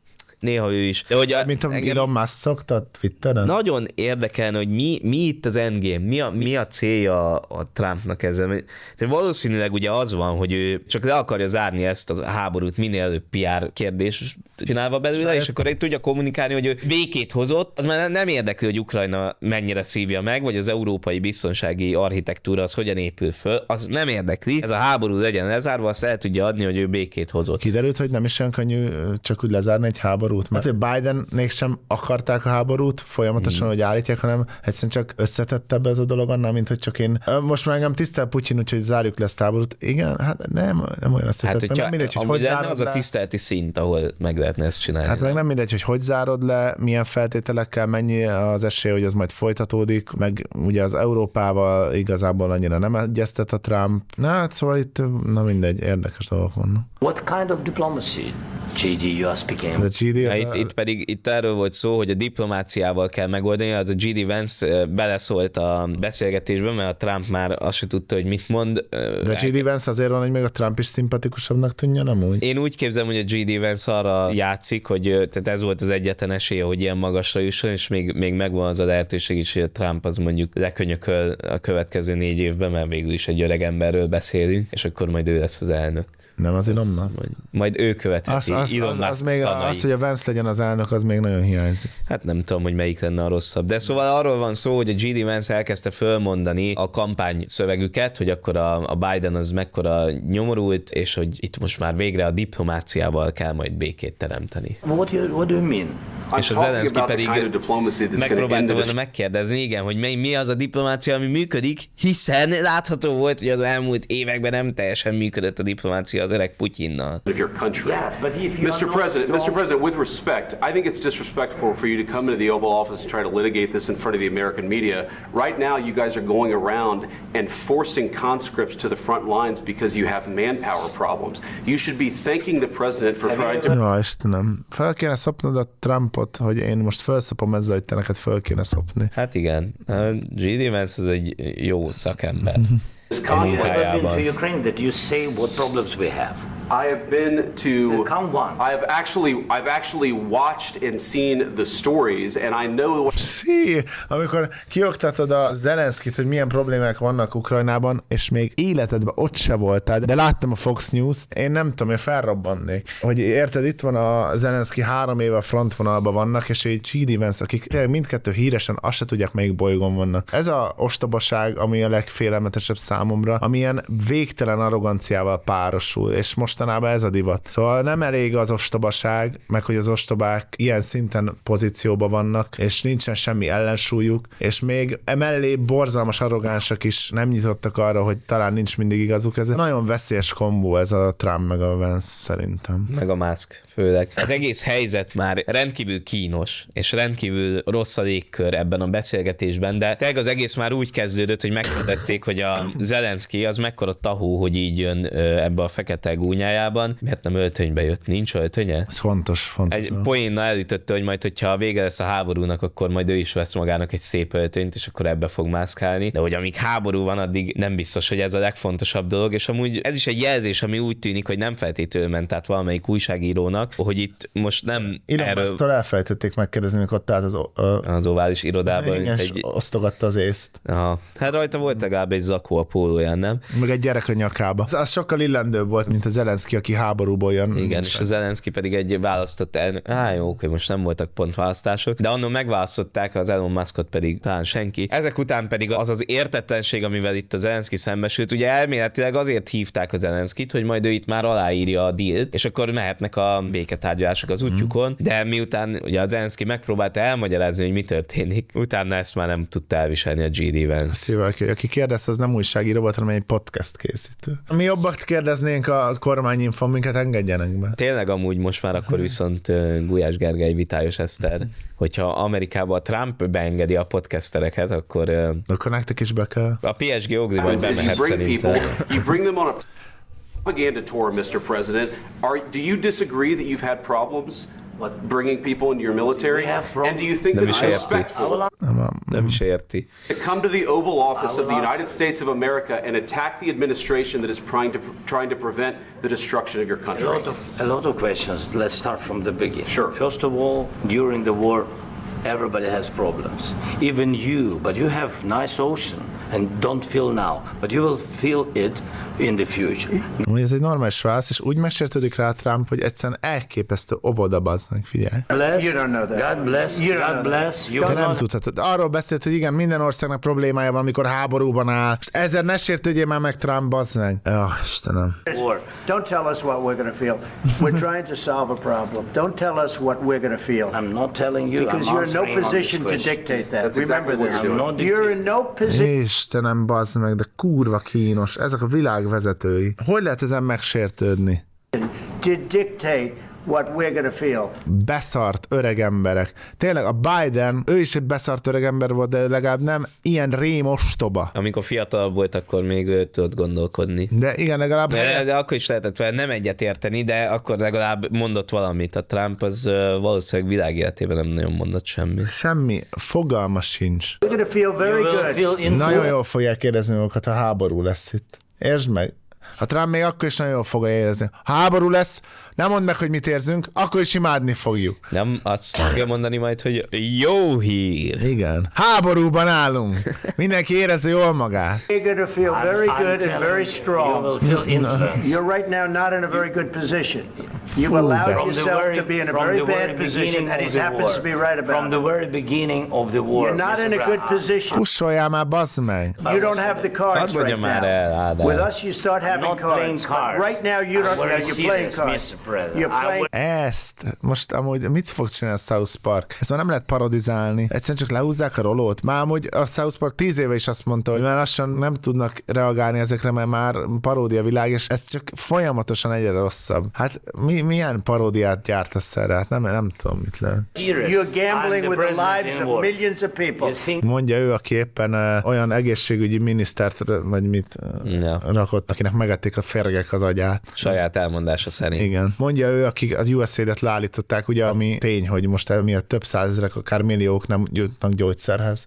Néha ő is. De hogy a, mint a engem... Elon Musk szokta Twitteren? Nagyon érdekelne, hogy mi, mi itt az endgame, mi a, mi a célja a Trumpnak ezzel. De valószínűleg ugye az van, hogy ő csak le akarja zárni ezt a háborút minél előbb pé er kérdés csinálva belőle, Saját. És akkor egy tudja kommunikálni, hogy ő békét hozott. Az már nem érdekli, hogy Ukrajna mennyire szívja meg, vagy az európai biztonsági architektúra az hogyan épül föl. Az nem érdekli. Ez a háború legyen lezárva, azt el tudja adni, hogy ő békét hozott. Kiderült, hogy nem is olyan könnyű csak úgy lezárni egy háborút. háborút. Mert Bidenék sem akarták a háborút folyamatosan, hogy állítják, hanem egyszerűen csak összetettebb ez a dolog annál, mint hogy csak én. Most már engem tisztel Putyin, úgyhogy zárjuk le ezt a háborút. Igen, hát nem, nem olyan összetett. Hát, nem mindegy, hogy hogy zárod az le. Az a tiszteleti szint, ahol meg lehetne ezt csinálni. Hát meg nem mindegy, hogy hogy zárod le, milyen feltételekkel, mennyi az esély, hogy ez majd folytatódik, meg ugye az Európával igazából annyira nem egyeztet a Trump. Na, hát szóval itt, na mindegy, érdekes dolgok vannak. What kind of diplomacy, G D, you are speaking? G D, ja, itt, itt pedig itt erről volt szó, hogy a diplomáciával kell megoldani, az a G D Vance beleszólt a beszélgetésbe, mert a Trump már azt se tudta, hogy mit mond. De G D Vance azért van, hogy még a Trump is szimpatikusabbnak tűnjön, nem úgy? Én úgy képzelem, hogy a G D Vance arra játszik, hogy tehát ez volt az egyetlen esélye, hogy ilyen magasra jusson, és még, még megvan az a lehetőség is, hogy a Trump az mondjuk lekönyököl a következő négy évben, mert végül is egy öreg emberről beszélünk, és akkor majd ő lesz az elnök. Nem az Ilonnak? Majd, majd ő követheti. Az, az, az, az még az, hogy a Vance legyen az elnök, az még nagyon hiányzik. Hát nem tudom, hogy melyik lenne a rosszabb. De szóval arról van szó, hogy a G D Vance elkezdte fölmondani a kampány szövegüket, hogy akkor a, a Biden az mekkora nyomorult, és hogy itt most már végre a diplomáciával kell majd békét teremteni. What, you, what do you mean? És a Zelenszky pedig megpróbálta volna megkérdezni, igen, hogy mi az a diplomácia, ami működik, hiszen látható volt, hogy az elmúlt években nem teljesen működött a diplomácia az öreg Putyinnal. mister President, mister President, with respect, I think it's disrespectful for you to come into the Oval Office and try to litigate this in front of the American media. Right now, you guys are going around and forcing conscripts to the front lines because you have manpower problems. You should be thanking the president for trying to... Ja, Istenem, fel kéne szopnod a Trumpot, hogy én most felszopom ezzel, hogy te neked fel kéne szopni. Hát igen, G D Vance az egy jó szakember. Have you ever been to Ukraine that you say what problems we have? I have been to. Count one. I have actually, I've actually watched and seen the stories, and I know. Sí, amikor kioktatod a Zelenszkit, hogy milyen problémák vannak Ukrajnában, és még életedben ott se voltál, de láttam a Fox News-t, én nem tudom, én felrobbannék. Hogy érted, itt van a Zelenszky, három éve a frontvonalban vannak, és egy G D Vance, akik mindkettő híresen azt se tudják, melyik bolygón vannak. Ez a ostobaság, ami a legfélelmetesebb számomra, amilyen végtelen arroganciával párosul, és most mostanában ez a divat. Szóval nem elég az ostobaság, meg hogy az ostobák ilyen szinten pozícióban vannak, és nincsen semmi ellensúlyuk, és még emellé borzalmas arrogánsak is nem nyitottak arra, hogy talán nincs mindig igazuk. Ez egy nagyon veszélyes kombó ez a Trump meg a Vance szerintem. Meg a Musk főleg. Az egész helyzet már rendkívül kínos, és rendkívül rossz a légkör ebben a beszélgetésben, de tényleg az egész már úgy kezdődött, hogy megkérdezték, hogy a Zelenszky az mekkora tahó, hogy így jön ebbe a fekete gúnyájában, mert nem öltönybe jött, nincs öltönye? Ez fontos, fontos. Egy poénnal elütötte, hogy majd, hogyha vége lesz a háborúnak, akkor majd ő is vesz magának egy szép öltönyt, és akkor ebbe fog mászkálni. De hogy amíg háború van, addig nem biztos, hogy ez a legfontosabb dolog, és amúgy ez is egy jelzés, ami úgy tűnik, hogy nem feltétlenül ment át valamelyik újságírónak, hogy itt most nem Ilon erről... Azt elfelejtették megkérdezni, amikor ott állt az, o... az ovális irodában. Igen, egy... osztogatta az észt. Aha. Hát rajta volt legalább egy zakó a pólóján, nem? Meg egy gyerek a nyakába. Az, az sokkal illendőbb volt, mint a Zelenszky, aki háborúból jön. Igen, és a Zelenszky pedig egy választott elnök. Á, jó, hogy most nem voltak pont választások, de annon megválasztották, az Elon Muskot pedig talán senki. Ezek után pedig az az értetlenség, amivel itt a Zelenszky szembesült, ugye elméletileg azért hívták a Zelenszkyt, hogy majd ő itt már aláírja a dealt, és akkor mehetnek a béketárgyalások az útjukon, mm. de miután ugye a Zelenszky megpróbálta elmagyarázni, hogy mi történik, utána ezt már nem tudta elviselni a G D Vance. Szível, aki kérdezte, az nem újságíró volt, hanem egy podcast készítő. Mi jobbat kérdeznénk a kormányinfon, minket engedjenek be. Tényleg amúgy most már akkor viszont uh, Gulyás Gergely, Vitályos Eszter, hogyha Amerikában a Trump beengedi a podcastereket, akkor... Uh, akkor nektek is be kell. A P S G Ogli majd bemehet szerintem. You bring them on a propaganda tour, mister President. Are, do you disagree that you've had problems What? bringing people into your military? And do you think that it's respectful Nem is érti. to come to the Oval Office of the United States of America and attack the administration that is trying to trying to prevent the destruction of your country? A lot of, a lot of questions. Let's start from the beginning. Sure. First of all, during the war, everybody has problems. Even you, but you have nice ocean. and don't feel now, but you will feel it in the future. Ez egy normális válasz, és úgy megsértődik rá Trump, hogy egyszerűen elképesztő óvoda bazdnak, figyelj. Bless, you don't know that. God bless, you God bless. You Te nem tudhatod. Arról beszélt, hogy igen, minden országnak problémája van, amikor háborúban áll. És ezért ne sértődjél már meg Trump, bazd meg. Oh, Istenem. Don't tell us what we're going to feel. We're trying to solve a problem. Don't tell us what we're going to feel. I'm not telling you. Because I'm you're in no position to dictate that. That's Remember exactly this. You're in no position. Istenem, bazd meg, de kurva kínos. Ezek a világ vezetői. Hogy lehet ezen megsértődni? To dictate what we're going to feel. Beszart öreg emberek. Tényleg a Biden, ő is egy beszart öreg ember volt, de legalább nem ilyen rém ostoba. Amikor fiatalabb volt, akkor még ő tudott gondolkodni. De igen, legalább... De, de akkor is lehetett vele nem egyet érteni, de akkor legalább mondott valamit. A Trump az uh, valószínűleg világéletében nem nagyon mondott semmit. Semmi, fogalma sincs. We're going to feel very good. Feel nagyon jól fogják kérdezni magukat, ha háború lesz itt. Értsd meg. A Trump még akkor is nagyon jól fogja érezni. Ha háború lesz, nem mondd meg, hogy mit érzünk, akkor is imádni fogjuk. Nem azt fogja mondani majd, hogy jó hír. Igen. Háborúban állunk. Mindenki érezi jól magát. You're going to feel very good and very strong. You're right now not in a very good position. You've allowed yourself to be in a very bad position, and he happens to be right about it. From the very beginning of the war. You're not in a good position. Kussoljál már, bazd meg. You don't have the cards right now. With us you start having cards. Right now you don't. You're playing cards. You're playing. Ezt, most amúgy mit fog csinálni a South Park? Ezt már nem lehet parodizálni. Egyszerűen csak lehúzzák a rolót. Már amúgy a South Park tíz éve is azt mondta, hogy már lassan nem tudnak reagálni ezekre, mert már paródia világ, és ez csak folyamatosan egyre rosszabb. Hát mi, milyen paródiát gyártasz erre? Hát nem, nem tudom, mit lehet. You're gambling with the lives of millions of people. Mondja ő, aki éppen uh, olyan egészségügyi minisztert, vagy mit uh, ja. rakott, akinek megették a férgek az agyát. Saját elmondása szerint. Igen. Mondja ő, akik az U S A-det leállították, ugye, ami tény, hogy most emiatt több százezrek, akár milliók nem jutnak gyógyszerhez.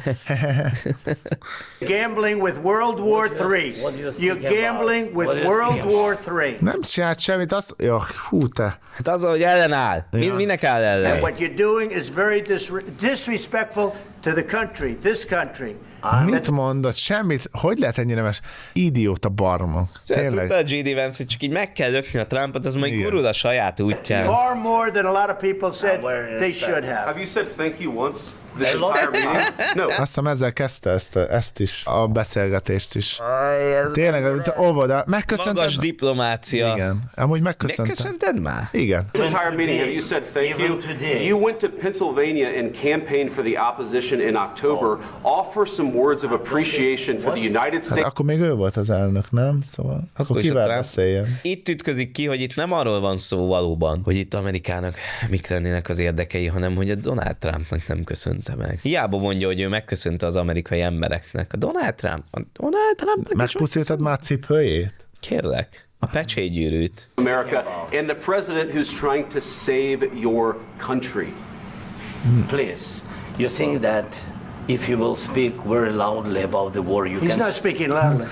Gambling with World War three. You're gambling with World War three. Nem csinált semmit, az... Jó, hú te. Hát az, hogy ellenáll. Ja. Minek áll ellen? And what you're doing is very dis- disrespectful to the country, this country. Mit mondod? Semmit? Hogy lehet ennyire mes? Idióta barmok. Tényleg. Tudta a J D Vance, hogy csak így meg kell lökni a Trumpot, az majd gurul a saját útján. Far more than a lot of people said they should have. Have you said thank you once? This entire meeting? No. Azt hiszem ezzel kezdte ezt, ezt is, a beszélgetést is. Tényleg, óvoda. Megköszönted? Magas diplomácia. Igen. Amúgy megköszönted. Megköszönted már? Igen. This entire meeting, have you said thank you? You went to Pennsylvania and campaigned for the opposition in October. Offer some words of appreciation for the United States. Hát akkor még ő volt az elnök, nem? Szóval akkor, akkor kivel beszéljen? Itt ütközik ki, hogy itt nem arról van szó valóban, hogy itt Amerikának mik lennének az érdekei, hanem hogy a Donald Trumpnak nem köszönte meg. Hiába mondja, hogy ő megköszönte az amerikai embereknek. A Donald Trump, a Donald Trumpnak megpusztítod már a cipőjét? Kérlek. A pecsétgyűrűt. America and the president who's trying to save your country. Please, you think that if you will speak very loudly about the war, you He's can... not speaking loudly.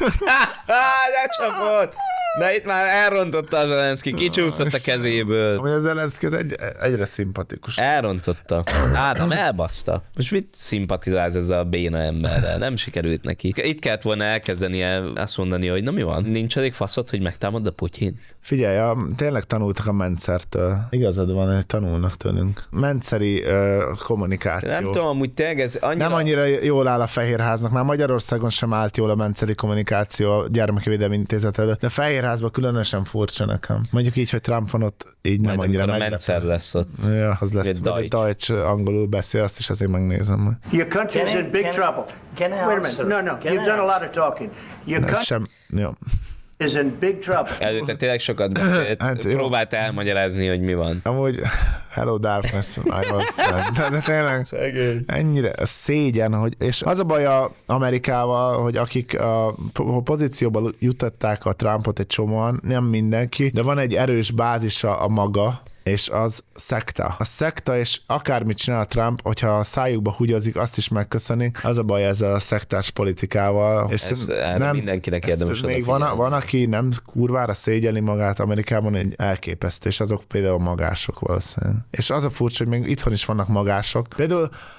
De csapott! De itt már elrontotta a Zelenszky, kicsúszott a kezéből. Ami a Zelenszky az egy, egyre szimpatikus. Elrontotta. Ádám elbaszta. Most mit szimpatizálsz ezzel a béna emberrel? Nem sikerült neki. Itt kellett volna elkezdenie azt mondani, hogy na mi van? Nincs elég faszod, hogy megtámad a Putyin? Figyelj, a, tényleg tanultak a Mencertől. Igazad van, hogy tanulnak tőlünk. Menceri uh, kommunikáció. Nem tudom, amúgy tényleg ez annyira... Nem annyira jól áll a Fehérháznak. Már Magyarországon sem állt jól a Menceri kommunikáció a Gyermeki Védelmi Intézet előtt. De Fehérházban különösen furcsa nekem. Mondjuk így, hogy Trump van ott, így majd nem annyira meg. A Mencer lesz ott. Ja, az lesz. Egy Deutsch. Deutsch angolul beszél, azt is azért megnézem. Your country is in big trouble. Can I Wait a minute. No, no. Can You've done a lot of talking. Your country sem, jó. is in big trouble. Előtte tényleg sokat beszélt, hát, próbált elmagyarázni, hogy mi van. Amúgy, hello darkness, I was friend. De, de tényleg, ennyire szégyen, hogy, és az a baj a Amerikával, hogy akik a pozícióban jutották a Trumpot egy csomóan, nem mindenki, de van egy erős bázisa a maga, és az szekta. A szekta, és akármit csinál Trump, hogyha a szájukba hugyozik, azt is megköszöni. Az a baj ezzel a szektás politikával. És ez nem, mindenkinek érdemes még van, van, aki nem kurvára szégyeli magát Amerikában, egy elképesztő, és azok például magások valószínűleg. És az a furcsa, hogy még itthon is vannak magások. Például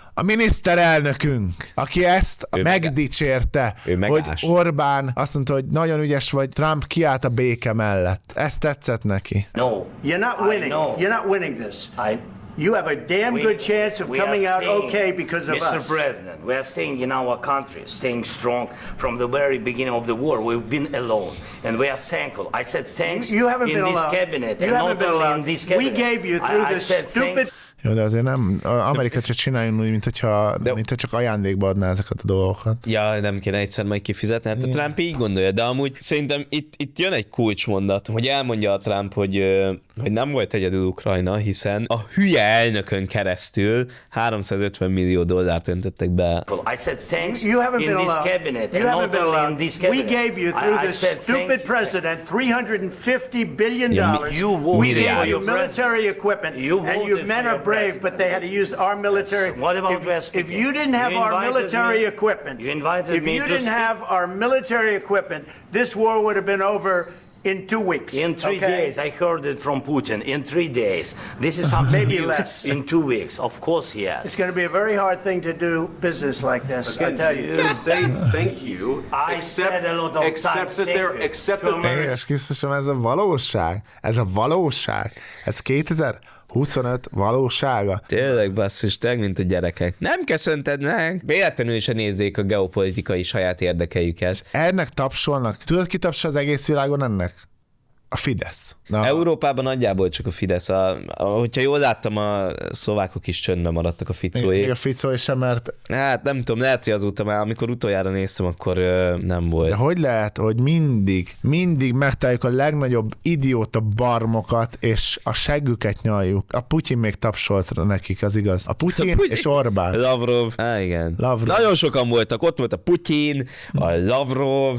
a miniszterelnökünk, aki ezt ő megdicsérte, hogy Orbán azt mondta, hogy nagyon ügyes vagy, Trump kiállt a béke mellett. Ez tetszett neki. No. You're not winning. You're not winning this. I You have a damn we, good chance of coming out staying, okay because of Mister us. Mister President, we are staying in our country, staying strong from the very beginning of the war. We've been alone, and we are thankful. I said thanks you haven't in been this alone. cabinet, you and haven't not been only alone. in this cabinet. We gave you through I, this I stupid... Jó, de azért nem, Amerikát se csináljunk úgy, mint hogyha, de... mint hogyha csak ajándékba adná ezeket a dolgokat. Ja, nem kéne egyszer majd kifizetni, hát a Trump így gondolja, de amúgy szerintem itt, itt jön egy kulcsmondat, hogy elmondja a Trump, hogy, hogy nem volt egyedül Ukrajna, hiszen a hülye elnökön keresztül háromszázötven millió dollárt öntöttek be. I said thanks you haven't in been this allowed. cabinet. You haven't been allowed. This cabinet. We gave you through I, this I stupid president three hundred fifty billion dollars. You we gave you military equipment, you and your men are brave, but they had to use our military. What about if, if you didn't have you our military me, equipment, you invited if me you to didn't speak. have our military equipment, this war would have been over in two weeks. In three okay? days, I heard it from Putin. In three days, this is something maybe new. less. In two weeks, of course, yes. It's going to be a very hard thing to do business like this. Again, I tell you. you say thank you. I except, said a lot of except that they're, except that they're. És Krisztusom, ez a valóság. Ez a valóság. Ez kétezer-huszonöt valósága. Tényleg basszus, tényleg, mint a gyerekek. Nem köszönted meg? Véletlenül se nézzék a geopolitikai saját érdekeiket. Ennek tapsolnak. Tudod, ki tapsol az egész világon ennek? A Fidesz. Na. Európában nagyjából csak a Fidesz. A, a, hogyha jól láttam, a szlovákok is csöndben maradtak a Ficóék. Még a Ficó sem, mert... Hát nem tudom, lehet, hogy azóta már, amikor utoljára néztem, akkor ö, nem volt. De hogy lehet, hogy mindig, mindig megtaláljuk a legnagyobb idióta barmokat, és a seggüket nyaljuk. A Putyin még tapsolt nekik, az igaz. A Putyin, a Putyin. És Orbán. Lavrov. Á, igen. Lavrov. Nagyon sokan voltak. Ott volt a Putyin, a Lavrov.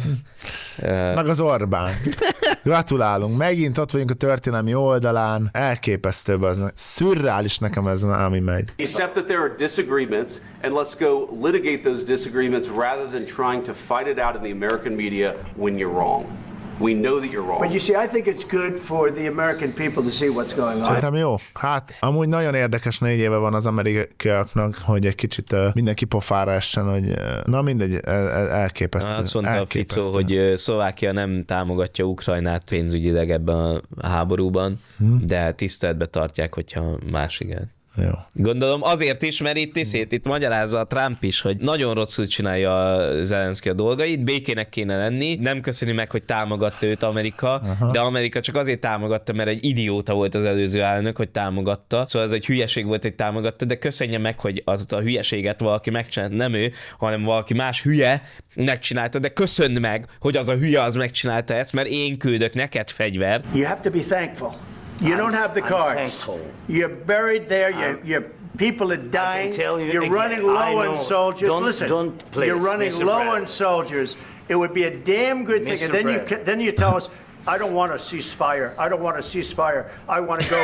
Meg az Orbán. Gratulálunk. Megint ott vagyunk a történelmi oldalán. Elképesztő az. Szürreális nekem ez, ami megy. Except that there are disagreements, and let's go litigate those disagreements rather than trying to fight it out in the American media when you're wrong. We know that you're wrong. But you see, I think it's good for the American people to see what's going on. Szerintem jó. Hát, amúgy nagyon érdekes négy éve van az amerikaiaknak, hogy egy kicsit uh, mindenki pofára essen, hogy uh, na mindegy, el, el, elképesztő. Azt mondta elképesztő. a Ficó, hogy uh, Szlovákia nem támogatja Ukrajnát pénzügyileg ebben a háborúban, hmm. de tiszteletbe tartják, hogyha más igen. Jó. Gondolom azért is, mert itt iszét, itt magyarázza a Trump is, hogy nagyon rosszul csinálja Zelenszky a dolgait, békének kéne lenni, nem köszöni meg, hogy támogatta őt Amerika, aha. de Amerika csak azért támogatta, mert egy idióta volt az előző elnök, hogy támogatta, szóval ez egy hülyeség volt, hogy támogatta, de köszönje meg, hogy azt a hülyeséget valaki megcsinálta, nem ő, hanem valaki más hülye megcsinálta, de köszönd meg, hogy az a hülye az megcsinálta ezt, mert én küldök neked fegyvert. You have to be thankful. You don't have the cards. You're buried there. You're, you're people are dying. You you're again, running low on soldiers. Don't, Listen, don't please, you're running Mister low President. on soldiers. It would be a damn good thing. Mister And then President. you then you tell us, I don't want a ceasefire. I don't want a ceasefire. I want to go.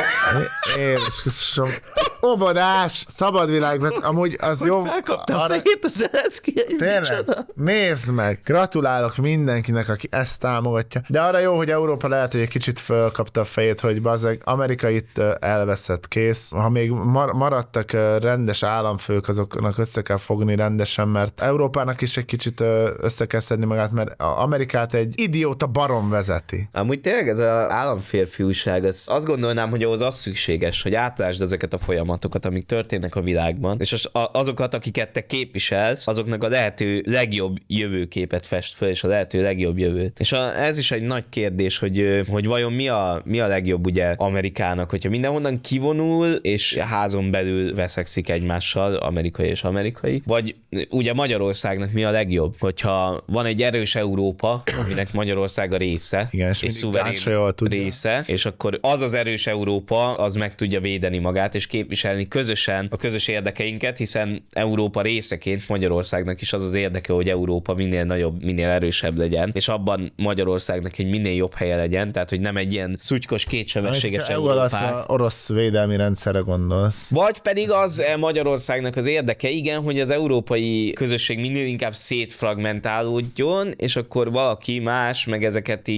Jézusom. Óvodás, szabad világ, amúgy az jó. Felkapta a fejét a Zelenszky. Tényleg, nézd meg, gratulálok mindenkinek, aki ezt támogatja. De arra jó, hogy Európa lehet, hogy egy kicsit felkapta a fejét, hogy bazzeg, Amerika itt elveszett, kész. Ha még mar- maradtak rendes államfők, azoknak össze kell fogni rendesen, mert Európának is egy kicsit össze kell szedni magát, mert Amerikát egy idióta barom vezeti. Amúgy tényleg ez az államférfiúság, az, azt gondolnám, hogy ahhoz az szükséges, hogy átlásd ezeket a folyamatokat, amik történnek a világban, és az, azokat, akiket te képviselsz, azoknak a lehető legjobb jövőképet fest föl, és a lehető legjobb jövőt. És a, ez is egy nagy kérdés, hogy, hogy vajon mi a, mi a legjobb ugye Amerikának, hogyha mindenhonnan kivonul, és házon belül veszekszik egymással, amerikai és amerikai, vagy ugye Magyarországnak mi a legjobb, hogyha van egy erős Európa, aminek Magyarország a része, igen, és szuverén része, és akkor az az erős Európa, az meg tudja védeni magát, és képviselni közösen a közös érdekeinket, hiszen Európa részeként Magyarországnak is az az érdeke, hogy Európa minél nagyobb, minél erősebb legyen, és abban Magyarországnak egy minél jobb helye legyen, tehát hogy nem egy ilyen szutykos, kétsebességes Európák. Orosz védelmi rendszerre gondolsz. Vagy pedig az Magyarországnak az érdeke, igen, hogy az európai közösség minél inkább szétfragmentálódjon, és akkor valaki más meg ezeket így fölszív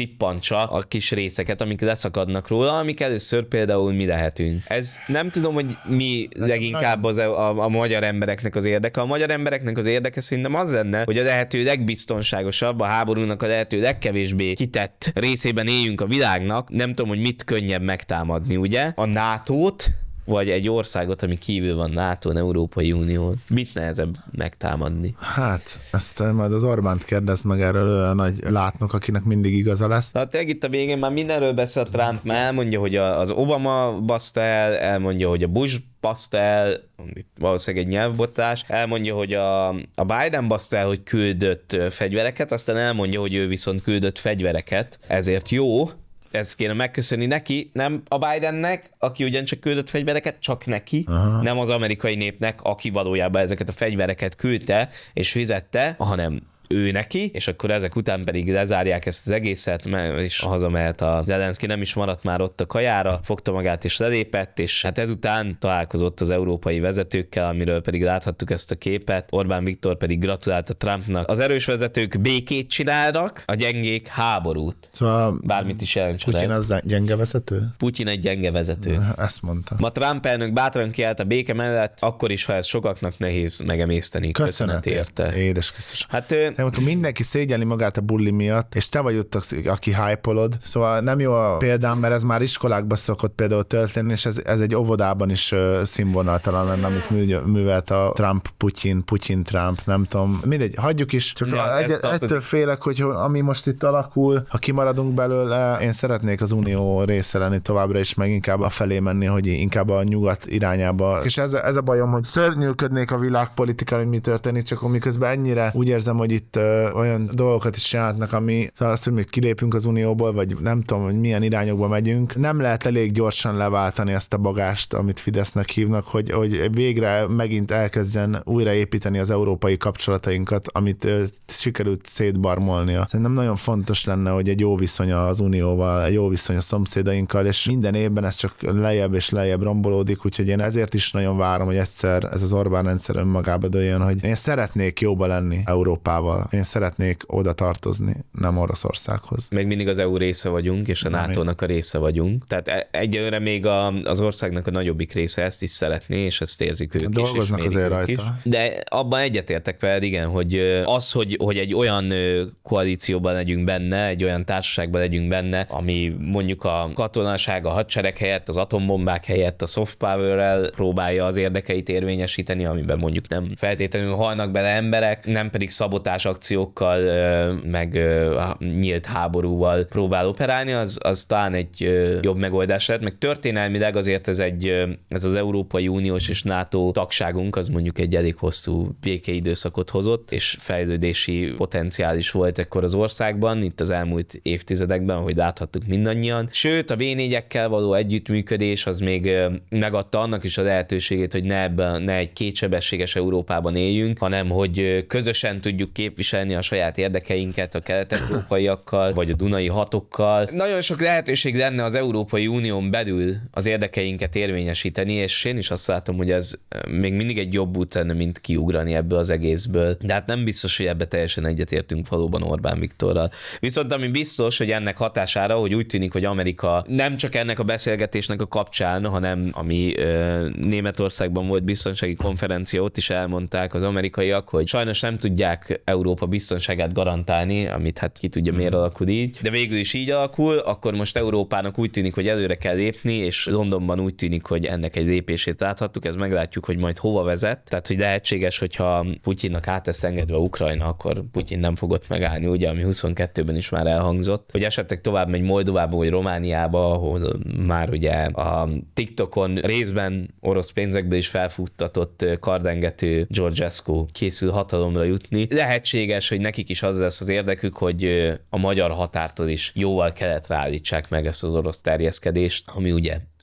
szippantsa a kis részeket, amik leszakadnak róla, amik először például mi lehetünk. Ez nem tudom, hogy mi leginkább az a, a, a magyar embereknek az érdeke. A magyar embereknek az érdeke szerintem az lenne, hogy a lehető legbiztonságosabb, a háborúnak a lehető legkevésbé kitett részében éljünk a világnak. Nem tudom, hogy mit könnyebb megtámadni, ugye? A nátót, vagy egy országot, ami kívül van nátón, Európai Unión. Mit nehezebb megtámadni? Hát, ezt majd az Orbánt kérdezd meg erről, olyan nagy látnok, akinek mindig igaza lesz. Hát tényleg itt a végén már mindenről beszél a Trump, már elmondja, hogy az Obama baszta el, elmondja, hogy a Bush baszta el, valószínűleg egy nyelvbotlás, elmondja, hogy a, a Biden baszta el, hogy küldött fegyvereket, aztán elmondja, hogy ő viszont küldött fegyvereket, ezért jó. Ezt kéne megköszönni neki, nem a Bidennek, aki ugyancsak küldött fegyvereket, csak neki, aha, nem az amerikai népnek, aki valójában ezeket a fegyvereket küldte és fizette, hanem ő neki, és akkor ezek után pedig lezárják ezt az egészet, és hazamehet a Zelenszky, nem is maradt már ott a kajára, fogta magát és lelépett, és hát ezután találkozott az európai vezetőkkel, amiről pedig láthattuk ezt a képet. Orbán Viktor pedig gratulált a Trumpnak. Az erős vezetők békét csinálnak, a gyengék háborút. Szóval bármit is jelentsen. Putyin az gyenge vezető? Putyin egy gyenge vezető. Ezt mondta. Ma Trump elnök bátran kiállt a béke mellett, akkor is, ha ez sokaknak nehéz megemészteni. Köszönet érte. Édes Krisztus. Hát amikor mindenki szégyelli magát a bulli miatt, és te vagy ott, aki hype-olod. Szóval nem jó a példám, mert ez már iskolákban szokott például történni, és ez, ez egy óvodában is uh, színvonaltalan lenne, amit mű, művelt a Trump, Putyin, Putyin, Trump, nem tudom. Mindegy, hagyjuk is, csak ja, egy, ettől félek, hogy ami most itt alakul, ha kimaradunk belőle, én szeretnék az Unió része lenni továbbra is, meg inkább a felé menni, hogy inkább a nyugat irányába. És ez, ez a bajom, hogy szörnyűködnék a világpolitika, hogy mi történik, csak miközben ennyire úgy érzem, hogy itt olyan dolgokat is csinálhatnak, ami szóval azt, hogy még kilépünk az Unióból, vagy nem tudom, hogy milyen irányokba megyünk. Nem lehet elég gyorsan leváltani ezt a bagást, amit Fidesznek hívnak, hogy, hogy végre megint elkezdjen újraépíteni az európai kapcsolatainkat, amit uh, sikerült szétbarmolnia. Szerintem nagyon fontos lenne, hogy egy jó viszony az Unióval, egy jó viszony a szomszédainkkal, és minden évben ez csak lejjebb és lejjebb rombolódik, úgyhogy én ezért is nagyon várom, hogy egyszer ez az Orbán rendszer önmagába dőljön, hogy én szeretnék jóba lenni Európával. Én szeretnék oda tartozni, nem Oroszországhoz. Még mindig az é u része vagyunk, és a nátónak a része vagyunk. Tehát egyelőre még a, az országnak a nagyobbik része ezt is szeretné, és ezt érzik ők Dolgoznak is, és azért ők rajta. Is. De abban egyetértek veled, igen, hogy az, hogy, hogy egy olyan koalícióban legyünk benne, egy olyan társaságban legyünk benne, ami mondjuk a katonaság, a hadsereg helyett, az atombombák helyett a soft power-rel próbálja az érdekeit érvényesíteni, amiben mondjuk nem feltétlenül halnak bele emberek, nem pedig szabotás akciókkal, meg nyílt háborúval próbál operálni, az, az talán egy jobb megoldás lehet, meg történelmileg azért ez, egy, ez az Európai Uniós és NATO tagságunk, az mondjuk egy elég hosszú békeidőszakot hozott, és fejlődési potenciál is volt ekkor az országban, itt az elmúlt évtizedekben, ahogy láthattuk mindannyian. Sőt, a vé négyekkel való együttműködés az még megadta annak is a lehetőségét, hogy ne, ebben, ne egy kétsebességes Európában éljünk, hanem hogy közösen tudjuk képviselni a saját érdekeinket a kelet-európaiakkal, vagy a dunai hatokkal. Nagyon sok lehetőség lenne az Európai Unión belül az érdekeinket érvényesíteni, és én is azt látom, hogy ez még mindig egy jobb út lenne, mint kiugrani ebből az egészből. De hát nem biztos, hogy ebbe teljesen egyetértünk valóban Orbán Viktorral. Viszont ami biztos, hogy ennek hatására, hogy úgy tűnik, hogy Amerika nem csak ennek a beszélgetésnek a kapcsán, hanem ami ö, Németországban volt biztonsági konferencia, ott is elmondták az amerikaiak, hogy sajnos nem tudják Európa biztonságát garantálni, amit hát ki tudja miért alakul így, de végül is így alakul, akkor most Európának úgy tűnik, hogy előre kell lépni, és Londonban úgy tűnik, hogy ennek egy lépését láthattuk, ez meglátjuk, hogy majd hova vezet. Tehát, hogy lehetséges, hogyha Putyinnak át lesz engedve Ukrajna, akkor Putyin nem fogott megállni, ugye, ami huszonkettőben is már elhangzott, hogy esetleg tovább megy Moldovába vagy Romániába, ahol már ugye a TikTokon részben orosz pénzekből is felfuttatott kardengető Georgescu készül hatalomra jutni. Lehetséges, hogy nekik is az lesz az érdekük, hogy a magyar határtól is jóval keletre állítsák meg ezt az orosz terjeszkedést, ami ugye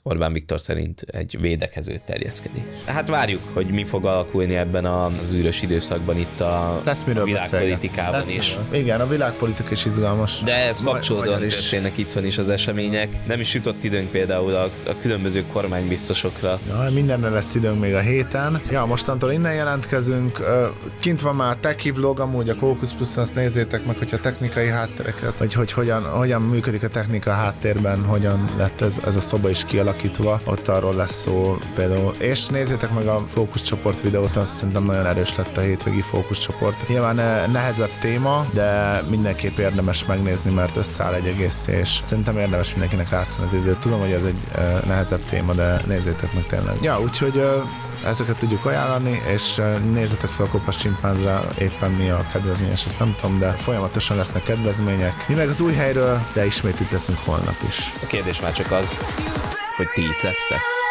Orbán Viktor szerint egy védekező terjeszkedés. Hát várjuk, hogy mi fog alakulni ebben az űrös időszakban itt a világpolitikában lesz is. Miről. Igen, a világpolitika is izgalmas. De ez kapcsolódóan történnek itthon is az események. Nem is jutott időnk például a, a különböző kormánybiztosokra. Ja, mindenre lesz időnk még a héten. Ja, mostantól innen jelentkezünk. Kint van már a Techie vlog, amúgy a Focus Plus-on, azt nézzétek meg, hogyha technikai háttereket, vagy hogy hogyan, hogyan működik a technika háttérben, hogyan lett ez, ez a szoba is kialakítva. Ott arról lesz szó például. És nézzétek meg a Fókusz csoport videót, azt szerintem nagyon erős lett a hétvégi Fókusz csoport. Nyilván nehezebb téma, de mindenképp érdemes megnézni, mert összeáll egy egész, és szerintem érdemes mindenkinek rászállni az időt. Tudom, hogy ez egy nehezebb téma, de nézzétek meg tényleg. Ja, úgyhogy ezeket tudjuk ajánlani, és nézzetek fel a Kopasz Csimpánzra, éppen mi a kedvezményes, ezt nem tudom, de folyamatosan lesznek kedvezmények. Mi meg az új helyről, de ismét itt leszünk holnap is. A kérdés már csak az, hogy ti itt lesztek.